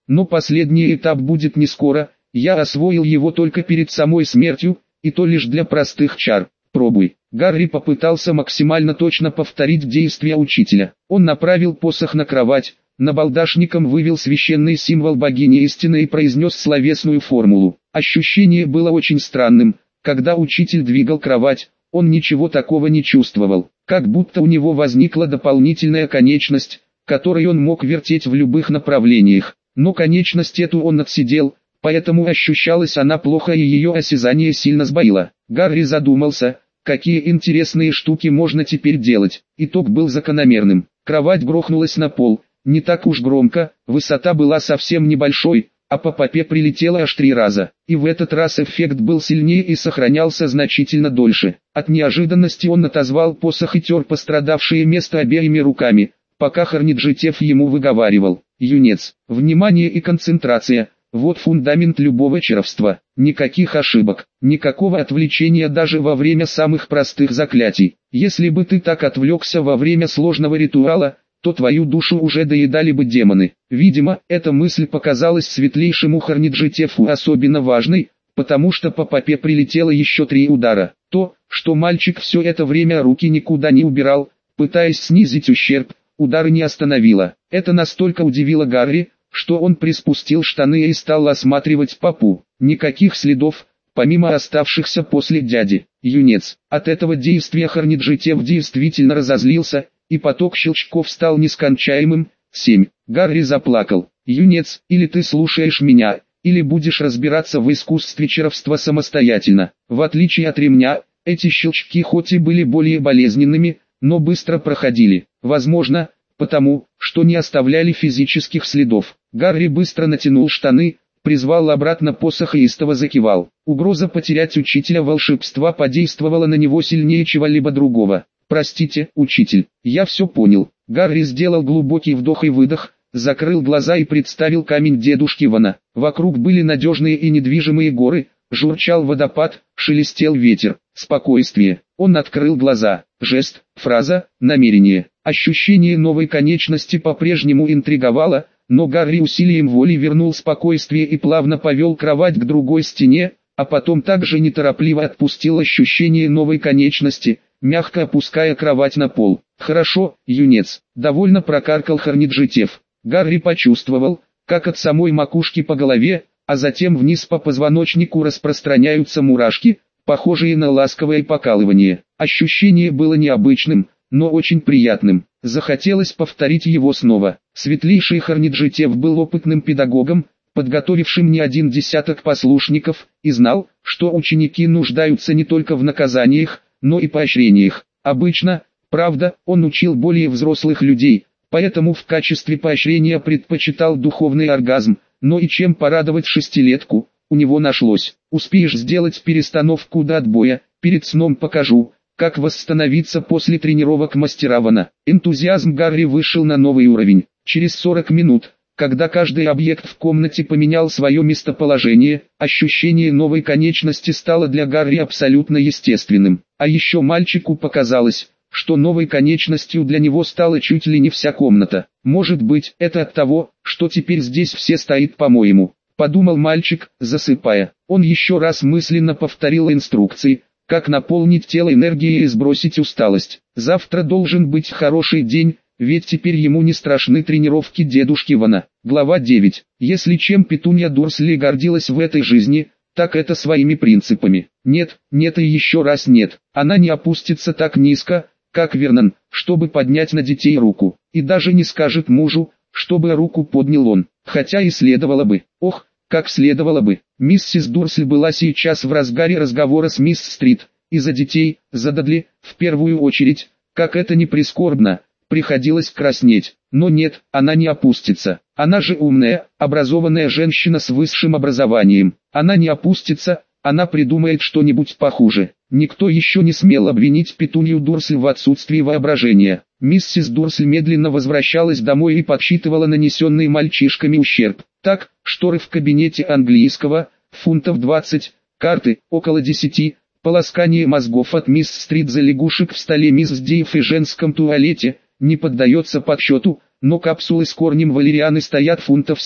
Но последний этап будет не скоро, я освоил его только перед самой смертью, и то лишь для простых чар. Пробуй. Гарри попытался максимально точно повторить действия учителя. Он направил посох на кровать, набалдашником вывел священный символ богини истины и произнес словесную формулу. Ощущение было очень странным. Когда учитель двигал кровать, он ничего такого не чувствовал, как будто у него возникла дополнительная конечность, которой он мог вертеть в любых направлениях. Но конечность эту он отсидел, поэтому ощущалась она плохо и ее осязание сильно сбоило. Гарри задумался, какие интересные штуки можно теперь делать. Итог был закономерным. Кровать грохнулась на пол, не так уж громко, высота была совсем небольшой, а по попе прилетело аж три раза. И в этот раз эффект был сильнее и сохранялся значительно дольше. От неожиданности он отозвал посох и тер пострадавшее место обеими руками, пока Хорниджитеф ему выговаривал: «Юнец, внимание и концентрация, вот фундамент любого чаровства. Никаких ошибок, никакого отвлечения даже во время самых простых заклятий. Если бы ты так отвлекся во время сложного ритуала, то твою душу уже доедали бы демоны». Видимо, эта мысль показалась светлейшему Хорниджитефу особенно важной, потому что по попе прилетело еще три удара. То, что мальчик все это время руки никуда не убирал, пытаясь снизить ущерб, удары не остановило. Это настолько удивило Гарри, что он приспустил штаны и стал осматривать попу. Никаких следов, помимо оставшихся после дяди. Юнец. От этого действия Хорниджитеф действительно разозлился, и поток щелчков стал нескончаемым. семь. Гарри заплакал. «Юнец, или ты слушаешь меня, или будешь разбираться в искусстве чаровства самостоятельно». В отличие от ремня, эти щелчки хоть и были более болезненными, но быстро проходили. Возможно, потому, что не оставляли физических следов. Гарри быстро натянул штаны, призвал обратно посох и истово закивал. Угроза потерять учителя волшебства подействовала на него сильнее чего-либо другого. «Простите, учитель, я все понял». Гарри сделал глубокий вдох и выдох, закрыл глаза и представил камень дедушки Вана. Вокруг были надежные и недвижимые горы, журчал водопад, шелестел ветер. Спокойствие. Он открыл глаза. Жест, фраза, намерение. Ощущение новой конечности по-прежнему интриговало, но Гарри усилием воли вернул спокойствие и плавно повел кровать к другой стене, а потом также неторопливо отпустил ощущение новой конечности, мягко опуская кровать на пол. «Хорошо, юнец», — довольно прокаркал Хорниджитеф. Гарри почувствовал, как от самой макушки по голове, а затем вниз по позвоночнику распространяются мурашки, похожие на ласковое покалывание. Ощущение было необычным, но очень приятным. Захотелось повторить его снова. Светлейший Хорниджитеф был опытным педагогом, подготовившим не один десяток послушников, и знал, что ученики нуждаются не только в наказаниях, но и поощрениях. Обычно, правда, он учил более взрослых людей, поэтому в качестве поощрения предпочитал духовный оргазм, но и чем порадовать шестилетку у него нашлось. «Успеешь сделать перестановку до отбоя, перед сном покажу, как восстановиться после тренировок мастера Вана». Энтузиазм Гарри вышел на новый уровень. Через сорок минут, когда каждый объект в комнате поменял свое местоположение, ощущение новой конечности стало для Гарри абсолютно естественным. А еще мальчику показалось, что новой конечностью для него стала чуть ли не вся комната. «Может быть, это от того, что теперь здесь все стоит по-моему», — подумал мальчик, засыпая. Он еще раз мысленно повторил инструкции, как наполнить тело энергией и сбросить усталость. Завтра должен быть хороший день, ведь теперь ему не страшны тренировки дедушки Вана. Глава девять. Если чем Петунья Дурсли гордилась в этой жизни, так это своими принципами. Нет, нет и еще раз нет. Она не опустится так низко, как Вернон, чтобы поднять на детей руку. И даже не скажет мужу, чтобы руку поднял он. Хотя и следовало бы. Ох, как следовало бы. Миссис Дурсли была сейчас в разгаре разговора с мисс Стрит. И за детей, за Дадли, в первую очередь, как это ни прискорбно, приходилось краснеть. Но нет, она не опустится. Она же умная, образованная женщина с высшим образованием. Она не опустится, она придумает что-нибудь похуже. Никто еще не смел обвинить Петунью Дурсли в отсутствии воображения. Миссис Дурсли медленно возвращалась домой и подсчитывала нанесенный мальчишками ущерб. Так, шторы в кабинете английского, фунтов двадцать, карты, около десяти, полоскание мозгов от мисс Стрит за лягушек в столе мисс Дейв и женском туалете, не поддается подсчету, но капсулы с корнем валерианы стоят фунтов семь.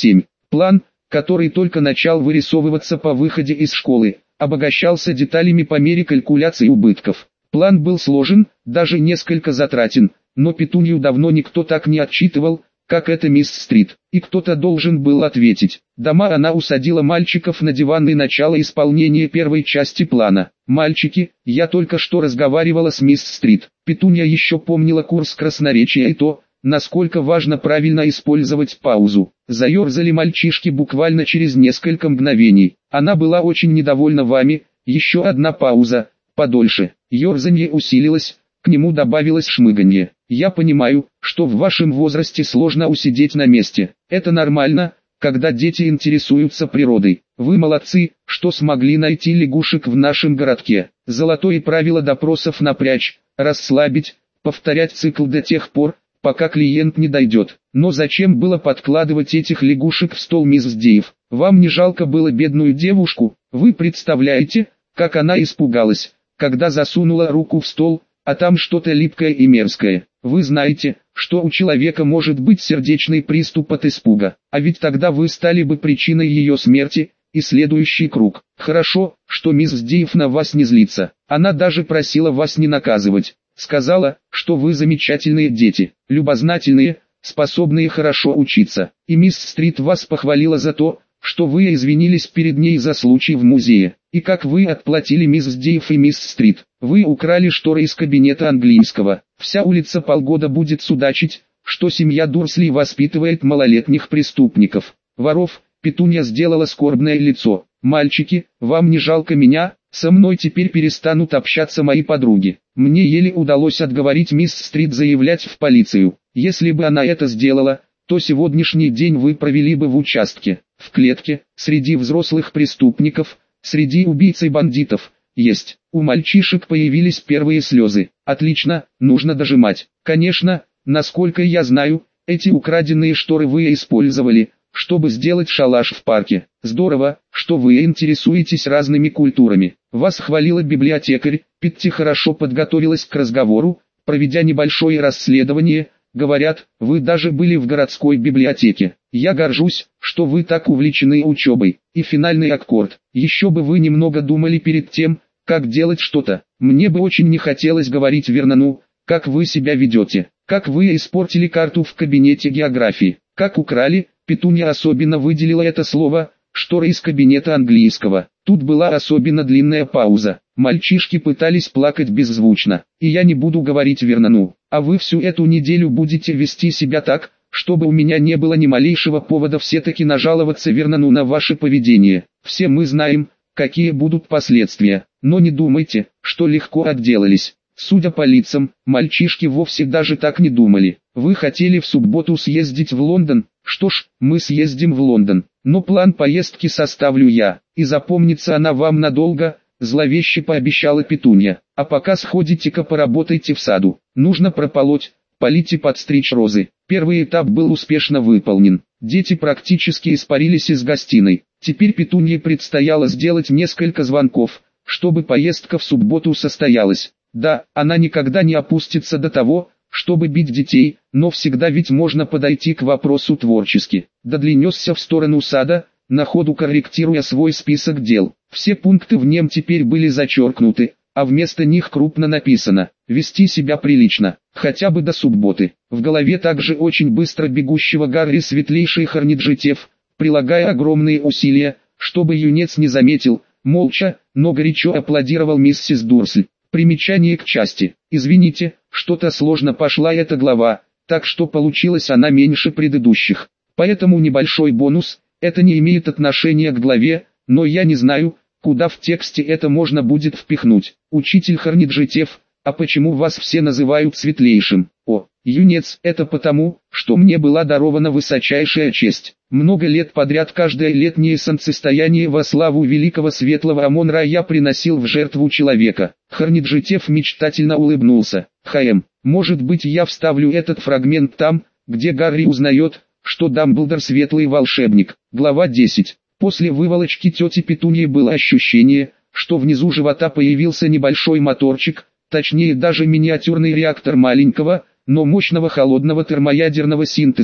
План, который только начал вырисовываться по выходе из школы, обогащался деталями по мере калькуляции убытков. План был сложен, даже несколько затратен, но Петунью давно никто так не отчитывал, как эта мисс Стрит, и кто-то должен был ответить. Дома она усадила мальчиков на диван и начало исполнения первой части плана. «Мальчики, я только что разговаривала с мисс Стрит». Петунья еще помнила курс красноречия и то, насколько важно правильно использовать паузу. Заерзали мальчишки буквально через несколько мгновений. «Она была очень недовольна вами». Еще одна пауза, подольше. Ерзанье усилилось, к нему добавилось шмыганье. «Я понимаю, что в вашем возрасте сложно усидеть на месте. Это нормально, когда дети интересуются природой. Вы молодцы, что смогли найти лягушек в нашем городке. Золотое правило допросов напрячь, расслабить, повторять цикл до тех пор, пока клиент не дойдет. Но зачем было подкладывать этих лягушек в стол, мисс Сдеев? Вам не жалко было бедную девушку? Вы представляете, как она испугалась, когда засунула руку в стол, а там что-то липкое и мерзкое. Вы знаете, что у человека может быть сердечный приступ от испуга, а ведь тогда вы стали бы причиной ее смерти». И следующий круг. «Хорошо, что мисс Сдеев на вас не злится. Она даже просила вас не наказывать. Сказала, что вы замечательные дети, любознательные, способные хорошо учиться. И мисс Стрит вас похвалила за то, что вы извинились перед ней за случай в музее. И как вы отплатили мисс Сдеев и мисс Стрит? Вы украли шторы из кабинета английского. Вся улица полгода будет судачить, что семья Дурсли воспитывает малолетних преступников, воров». Петунья сделала скорбное лицо. «Мальчики, вам не жалко меня? Со мной теперь перестанут общаться мои подруги». Мне еле удалось отговорить мисс Стрит заявлять в полицию. Если бы она это сделала, то сегодняшний день вы провели бы в участке, в клетке, среди взрослых преступников, среди убийц и бандитов. Есть. У мальчишек появились первые слезы. Отлично, нужно дожимать. Конечно, насколько я знаю, эти украденные шторы вы использовали, чтобы сделать шалаш в парке. Здорово, что вы интересуетесь разными культурами. Вас хвалила библиотекарь. Питти хорошо подготовилась к разговору, проведя небольшое расследование. Говорят, вы даже были в городской библиотеке. Я горжусь, что вы так увлечены учебой. И финальный аккорд. Еще бы вы немного думали перед тем, как делать что-то. Мне бы очень не хотелось говорить Вернону, как вы себя ведете, как вы испортили карту в кабинете географии, как украли. Петунья особенно выделила это слово, шторы из кабинета английского. Тут была особенно длинная пауза. Мальчишки пытались плакать беззвучно. И я не буду говорить Вернону, а вы всю эту неделю будете вести себя так, чтобы у меня не было ни малейшего повода все-таки нажаловаться Вернону на ваше поведение. Все мы знаем, какие будут последствия, но не думайте, что легко отделались. Судя по лицам, мальчишки вовсе даже так не думали. Вы хотели в субботу съездить в Лондон? Что ж, мы съездим в Лондон, но план поездки составлю я, и запомнится она вам надолго, зловеще пообещала Петунья. А пока сходите-ка поработайте в саду, нужно прополоть, полить и подстричь розы. Первый этап был успешно выполнен, дети практически испарились из гостиной. Теперь Петунье предстояло сделать несколько звонков, чтобы поездка в субботу состоялась. Да, она никогда не опустится до того, чтобы бить детей, но всегда ведь можно подойти к вопросу творчески. Додлинесся в сторону сада, на ходу корректируя свой список дел. Все пункты в нем теперь были зачеркнуты, а вместо них крупно написано «Вести себя прилично, хотя бы до субботы». В голове также очень быстро бегущего Гарри светлейший Хорниджитев, прилагая огромные усилия, чтобы юнец не заметил, молча, но горячо аплодировал миссис Дурсль. Примечание к части. Извините, что-то сложно пошла эта глава, так что получилась она меньше предыдущих. Поэтому небольшой бонус, это не имеет отношения к главе, но я не знаю, куда в тексте это можно будет впихнуть. Учитель Хорниджитев, а почему вас все называют светлейшим? О, юнец, это потому, что мне была дарована высочайшая честь. Много лет подряд каждое летнее солнцестояние во славу великого светлого Амон-Ра я приносил в жертву человека. Хорниджитев мечтательно улыбнулся. Хэм, может быть я вставлю этот фрагмент там, где Гарри узнает, что Дамблдор светлый волшебник. Глава десять. После выволочки тети Петуньи было ощущение, что внизу живота появился небольшой моторчик, точнее даже миниатюрный реактор маленького, но мощного холодного термоядерного синтеза,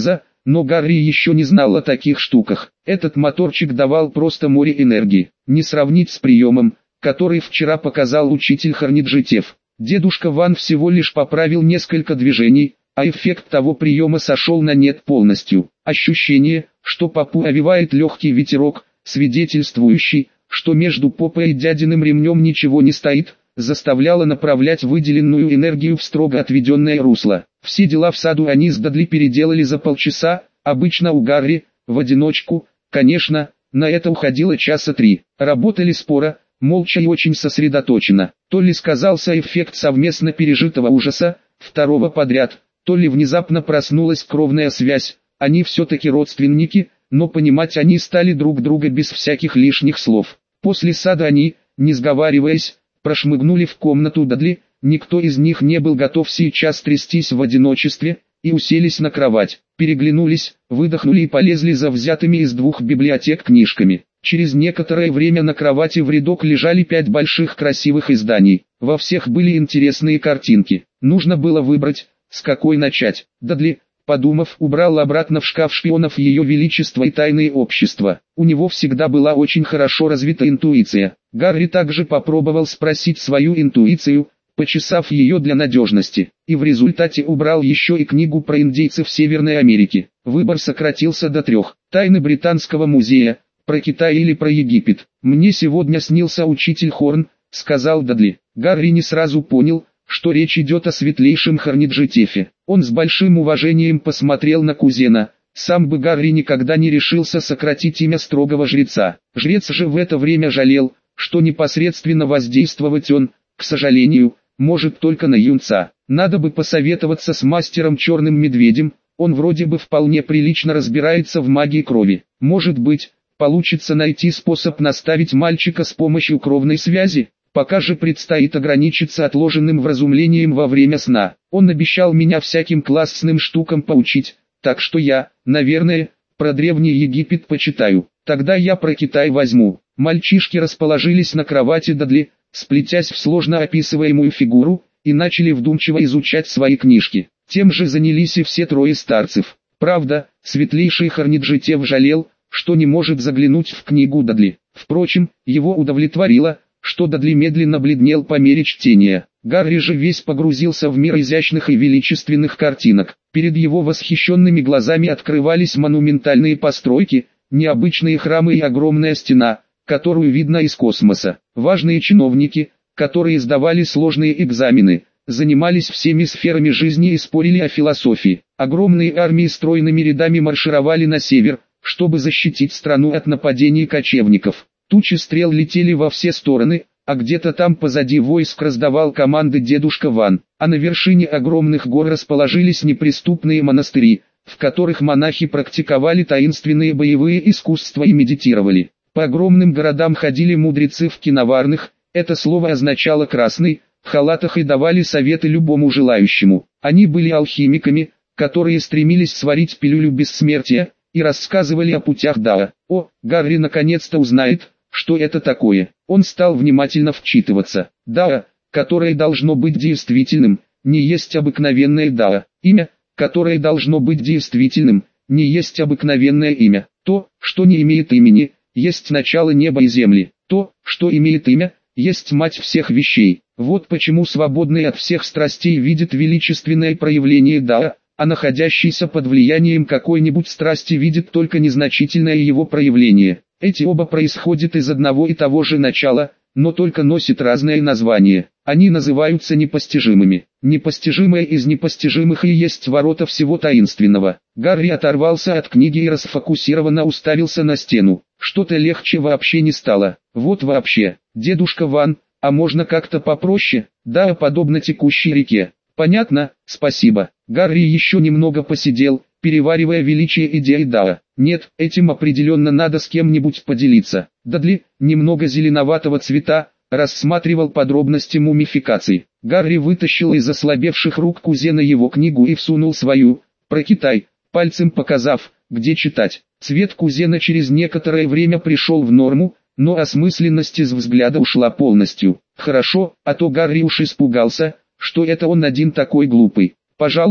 но Гарри еще не знал о таких штуках. Этот моторчик давал просто море энергии, не сравнить с приемом, который вчера показал учитель Хорниджитев. Дедушка Ван всего лишь поправил несколько движений, а эффект того приема сошел на нет полностью. Ощущение, что попу овивает легкий ветерок, свидетельствующий, что между попой и дядиным ремнем ничего не стоит, заставляло направлять выделенную энергию в строго отведенное русло. Все дела в саду они с Дадли переделали за полчаса, обычно у Гарри, в одиночку, конечно, на это уходило часа три. Работали споро, молча и очень сосредоточенно. То ли сказался эффект совместно пережитого ужаса, второго подряд, то ли внезапно проснулась кровная связь. Они все-таки родственники, но понимать они стали друг друга без всяких лишних слов. После сада они, не сговариваясь, прошмыгнули в комнату Дадли, никто из них не был готов сейчас трястись в одиночестве, и уселись на кровать, переглянулись, выдохнули и полезли за взятыми из двух библиотек книжками. Через некоторое время на кровати в рядок лежали пять больших красивых изданий, во всех были интересные картинки. Нужно было выбрать, с какой начать. Дадли, подумав, убрал обратно в шкаф шпионов Ее Величества и Тайные Общества. У него всегда была очень хорошо развита интуиция. Гарри также попробовал спросить свою интуицию, почесав ее для надежности, и в результате убрал еще и книгу про индейцев Северной Америки. Выбор сократился до трех. Тайны Британского музея, про Китай или про Египет. «Мне сегодня снился учитель Хорн», — сказал Дадли. Гарри не сразу понял, что речь идет о светлейшем Хорниджитефе. Он с большим уважением посмотрел на кузена. Сам бы Гарри никогда не решился сократить имя строгого жреца. Жрец же в это время жалел, что непосредственно воздействовать он, к сожалению, может только на юнца. Надо бы посоветоваться с мастером Черным Медведем, он вроде бы вполне прилично разбирается в магии крови. Может быть, получится найти способ наставить мальчика с помощью кровной связи. Пока же предстоит ограничиться отложенным вразумлением во время сна. Он обещал меня всяким классным штукам поучить, так что я, наверное, про Древний Египет почитаю. Тогда я про Китай возьму. Мальчишки расположились на кровати Дадли, сплетясь в сложно описываемую фигуру, и начали вдумчиво изучать свои книжки. Тем же занялись и все трое старцев. Правда, светлейший Хорниджитеф жалел, что не может заглянуть в книгу Дадли. Впрочем, его удовлетворило, что Дадли медленно бледнел по мере чтения. Гарри же весь погрузился в мир изящных и величественных картинок. Перед его восхищенными глазами открывались монументальные постройки, необычные храмы и огромная стена, которую видно из космоса. Важные чиновники, которые сдавали сложные экзамены, занимались всеми сферами жизни и спорили о философии. Огромные армии стройными рядами маршировали на север, чтобы защитить страну от нападений кочевников. Тучи стрел летели во все стороны, а где-то там позади войск раздавал команды дедушка Ван, а на вершине огромных гор расположились неприступные монастыри, в которых монахи практиковали таинственные боевые искусства и медитировали. По огромным городам ходили мудрецы в киноварных, это слово означало «красный», в халатах и давали советы любому желающему. Они были алхимиками, которые стремились сварить пилюлю бессмертия, и рассказывали о путях Дао. О, Гарри наконец-то узнает, что это такое. Он стал внимательно вчитываться. Дао, которое должно быть действительным, не есть обыкновенное Дао. Имя, которое должно быть действительным, не есть обыкновенное имя. То, что не имеет имени, есть начало неба и земли. То, что имеет имя, есть мать всех вещей. Вот почему свободный от всех страстей видит величественное проявление Дао, а находящийся под влиянием какой-нибудь страсти видит только незначительное его проявление. Эти оба происходят из одного и того же начала, но только носят разное название. Они называются непостижимыми. Непостижимое из непостижимых и есть ворота всего таинственного. Гарри оторвался от книги и расфокусированно уставился на стену. Что-то легче вообще не стало. Вот вообще, дедушка Ван, а можно как-то попроще? Да, подобно текущей реке. Понятно, спасибо. Гарри еще немного посидел, переваривая величие идеи Дао. Нет, этим определенно надо с кем-нибудь поделиться. Дадли, немного зеленоватого цвета, рассматривал подробности мумификации. Гарри вытащил из ослабевших рук кузена его книгу и всунул свою, про Китай, пальцем показав, где читать. Цвет кузена через некоторое время пришел в норму, но осмысленность из взгляда ушла полностью. Хорошо, а то Гарри уж испугался, что это он один такой глупый. Пожалуй,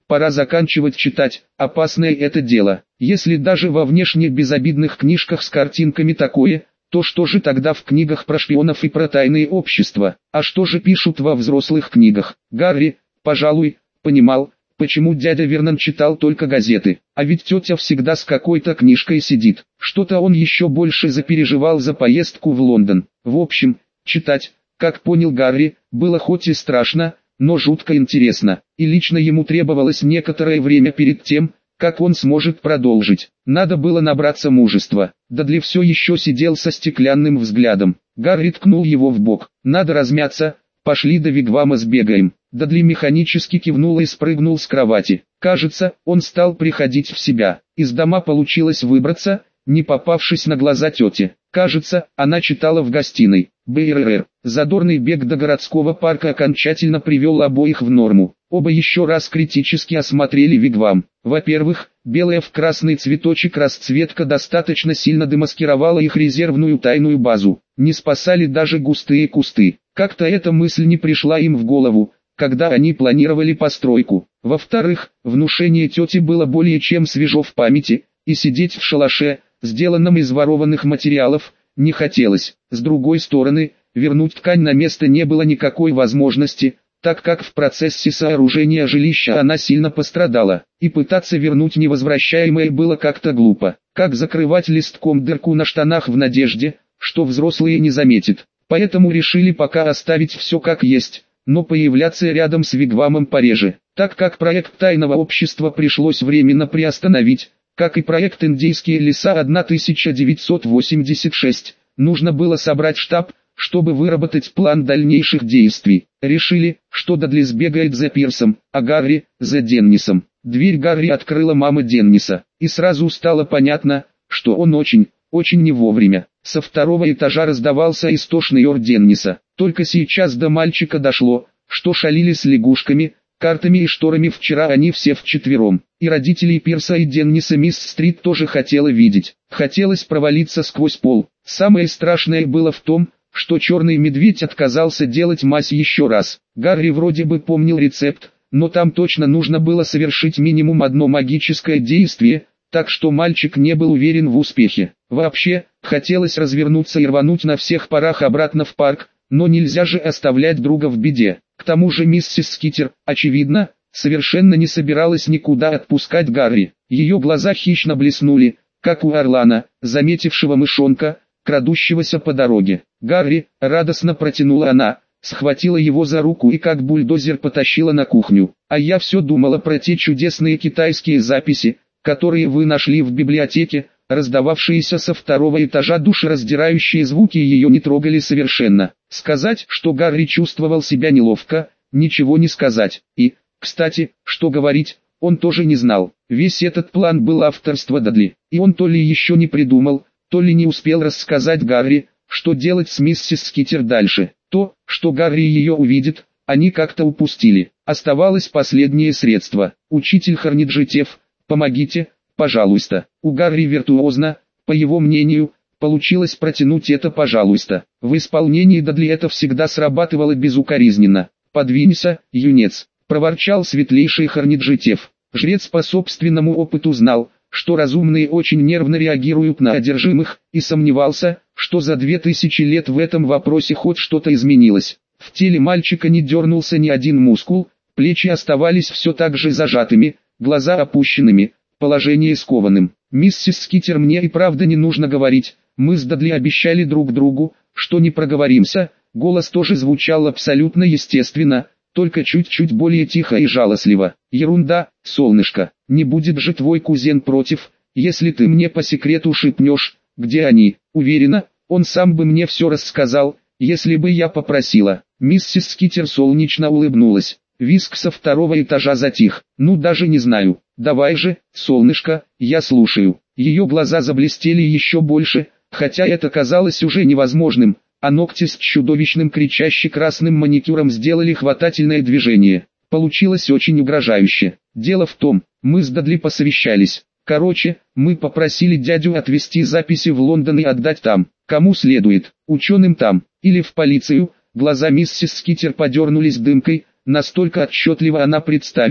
пора заканчивать читать, опасное это дело. Если даже во внешне безобидных книжках с картинками такое, то что же тогда в книгах про шпионов и про тайные общества? А что же пишут во взрослых книгах? Гарри, пожалуй, понимал, почему дядя Вернон читал только газеты. А ведь тетя всегда с какой-то книжкой сидит. Что-то он еще больше запереживал за поездку в Лондон. В общем, читать, как понял Гарри, было хоть и страшно, но жутко интересно. И лично ему требовалось некоторое время перед тем, как он сможет продолжить. Надо было набраться мужества. Дадли все еще сидел со стеклянным взглядом. Гарри ткнул его в бок. «Надо размяться, пошли до вигвама сбегаем». Дадли механически кивнул и спрыгнул с кровати. Кажется, он стал приходить в себя. Из дома получилось выбраться, не попавшись на глаза тете. Кажется, она читала в гостиной. БРР. Задорный бег до городского парка окончательно привел обоих в норму. Оба еще раз критически осмотрели вигвам. Во-первых, белая в красный цветочек расцветка достаточно сильно демаскировала их резервную тайную базу. Не спасали даже густые кусты. Как-то эта мысль не пришла им в голову, когда они планировали постройку. Во-вторых, внушение тети было более чем свежо в памяти, и сидеть в шалаше, сделанном из ворованных материалов, не хотелось. С другой стороны, вернуть ткань на место не было никакой возможности, так как в процессе сооружения жилища она сильно пострадала, и пытаться вернуть невозвращаемое было как-то глупо. Как закрывать листком дырку на штанах в надежде, что взрослые не заметят. Поэтому решили пока оставить все как есть, но появляться рядом с вигвамом пореже, так как проект тайного общества пришлось временно приостановить, как и проект «Индейские леса тысяча девятьсот восемьдесят шесть», нужно было собрать штаб, чтобы выработать план дальнейших действий. Решили, что Дадли сбегает за Пирсом, а Гарри – за Деннисом. Дверь Гарри открыла мама Денниса, и сразу стало понятно, что он очень, очень не вовремя. Со второго этажа раздавался истошный ор Денниса. Только сейчас до мальчика дошло, что шалили с лягушками, картами и шторами вчера они все вчетвером. И родителей Пирса и Денниса мисс Стрит тоже хотела видеть. Хотелось провалиться сквозь пол. Самое страшное было в том, что черный медведь отказался делать мазь еще раз. Гарри вроде бы помнил рецепт, но там точно нужно было совершить минимум одно магическое действие, так что мальчик не был уверен в успехе. Вообще, хотелось развернуться и рвануть на всех парах обратно в парк, но нельзя же оставлять друга в беде. К тому же миссис Скитер, очевидно, совершенно не собиралась никуда отпускать Гарри. Ее глаза хищно блеснули, как у орлана, заметившего мышонка, крадущегося по дороге. «Гарри!» — радостно протянула она, схватила его за руку и как бульдозер потащила на кухню. «А я все думала про те чудесные китайские записи, которые вы нашли в библиотеке», раздававшиеся со второго этажа душераздирающие звуки ее не трогали совершенно. Сказать, что Гарри чувствовал себя неловко, ничего не сказать. И, кстати, что говорить, он тоже не знал. Весь этот план был авторства Дадли, и он то ли еще не придумал, то ли не успел рассказать Гарри, что делать с миссис Скитер дальше. То, что Гарри ее увидит, они как-то упустили. Оставалось последнее средство. «Учитель Хорниджитев, помогите, пожалуйста». У Гарри виртуозно, по его мнению, получилось протянуть это «пожалуйста». В исполнении Дадли это всегда срабатывало безукоризненно. «Подвинься, юнец», — проворчал светлейший Хорниджитев. Жрец по собственному опыту знал, что разумные очень нервно реагируют на одержимых, и сомневался, что за две тысячи лет в этом вопросе хоть что-то изменилось. В теле мальчика не дернулся ни один мускул, плечи оставались все так же зажатыми, глаза опущенными, положение скованным. «Миссис Скитер, мне и правда не нужно говорить, мы с Дадли обещали друг другу, что не проговоримся». Голос тоже звучал абсолютно естественно, только чуть-чуть более тихо и жалостливо. «Ерунда, солнышко, не будет же твой кузен против, если ты мне по секрету шепнешь, где они». Уверена, он сам бы мне все рассказал, если бы я попросила. Миссис Скитер солнечно улыбнулась. Визг со второго этажа затих. «Ну даже не знаю. Давай же, солнышко, я слушаю». Ее глаза заблестели еще больше, хотя это казалось уже невозможным, а ногти с чудовищным кричаще красным маникюром сделали хватательное движение. Получилось очень угрожающе. Дело в том, мы с Дадли посовещались. Короче, мы попросили дядю отвезти записи в Лондон и отдать там, кому следует, ученым там, или в полицию. Глаза миссис Скитер подернулись дымкой, настолько отчетливо она представила,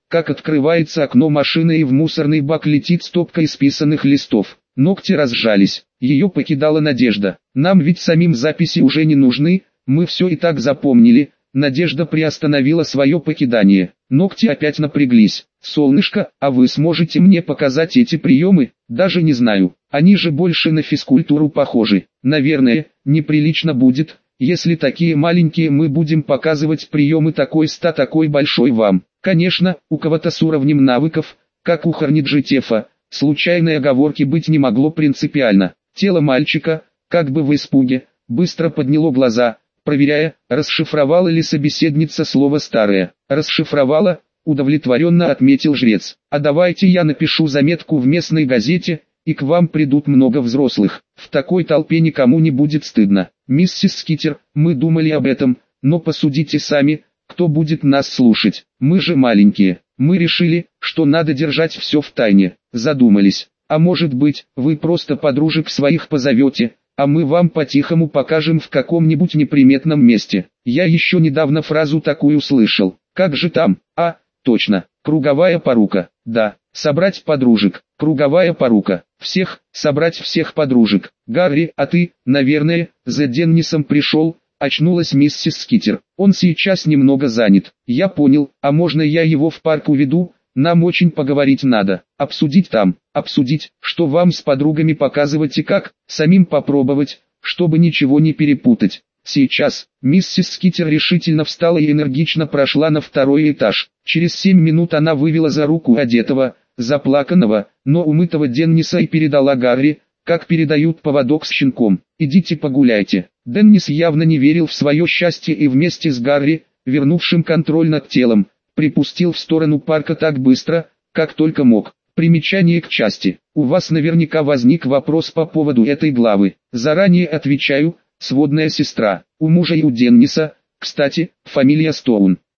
как открывается окно машины и в мусорный бак летит стопка исписанных листов. Ногти разжались, ее покидала надежда. Нам ведь самим записи уже не нужны, мы все и так запомнили. Надежда приостановила свое покидание. Ногти опять напряглись. «Солнышко, а вы сможете мне показать эти приемы?» «Даже не знаю, они же больше на физкультуру похожи. Наверное, неприлично будет, если такие маленькие мы будем показывать приемы такой ста такой большой вам. Конечно, у кого-то с уровнем навыков, как у Харниджитефа, случайной оговорки быть не могло принципиально». Тело мальчика, как бы в испуге, быстро подняло глаза, проверяя, расшифровала ли собеседница слово «старое». «Расшифровала», удовлетворенно отметил жрец. «А давайте я напишу заметку в местной газете, и к вам придут много взрослых. В такой толпе никому не будет стыдно. Миссис Скитер, мы думали об этом, но посудите сами, кто будет нас слушать. Мы же маленькие. Мы решили, что надо держать все в тайне. Задумались. А может быть, вы просто подружек своих позовете, а мы вам по-тихому покажем в каком-нибудь неприметном месте». Я еще недавно фразу такую слышал. Как же там? А, точно, круговая порука. Да, собрать подружек, круговая порука. Всех, собрать всех подружек. Гарри, а ты, наверное, за Деннисом пришел? Очнулась миссис Скитер. Он сейчас немного занят. Я понял, а можно я его в парк уведу? Нам очень поговорить надо, обсудить там, обсудить, что вам с подругами показывать и как, самим попробовать, чтобы ничего не перепутать. Сейчас, миссис Скитер решительно встала и энергично прошла на второй этаж. Через семь минут она вывела за руку одетого, заплаканного, но умытого Денниса и передала Гарри, как передают поводок с щенком. «Идите погуляйте». Деннис явно не верил в свое счастье и вместе с Гарри, вернувшим контроль над телом, припустил в сторону парка так быстро, как только мог. Примечание к части. У вас наверняка возник вопрос по поводу этой главы. Заранее отвечаю, сводная сестра. У мужа и у Денниса, кстати, фамилия Стоун.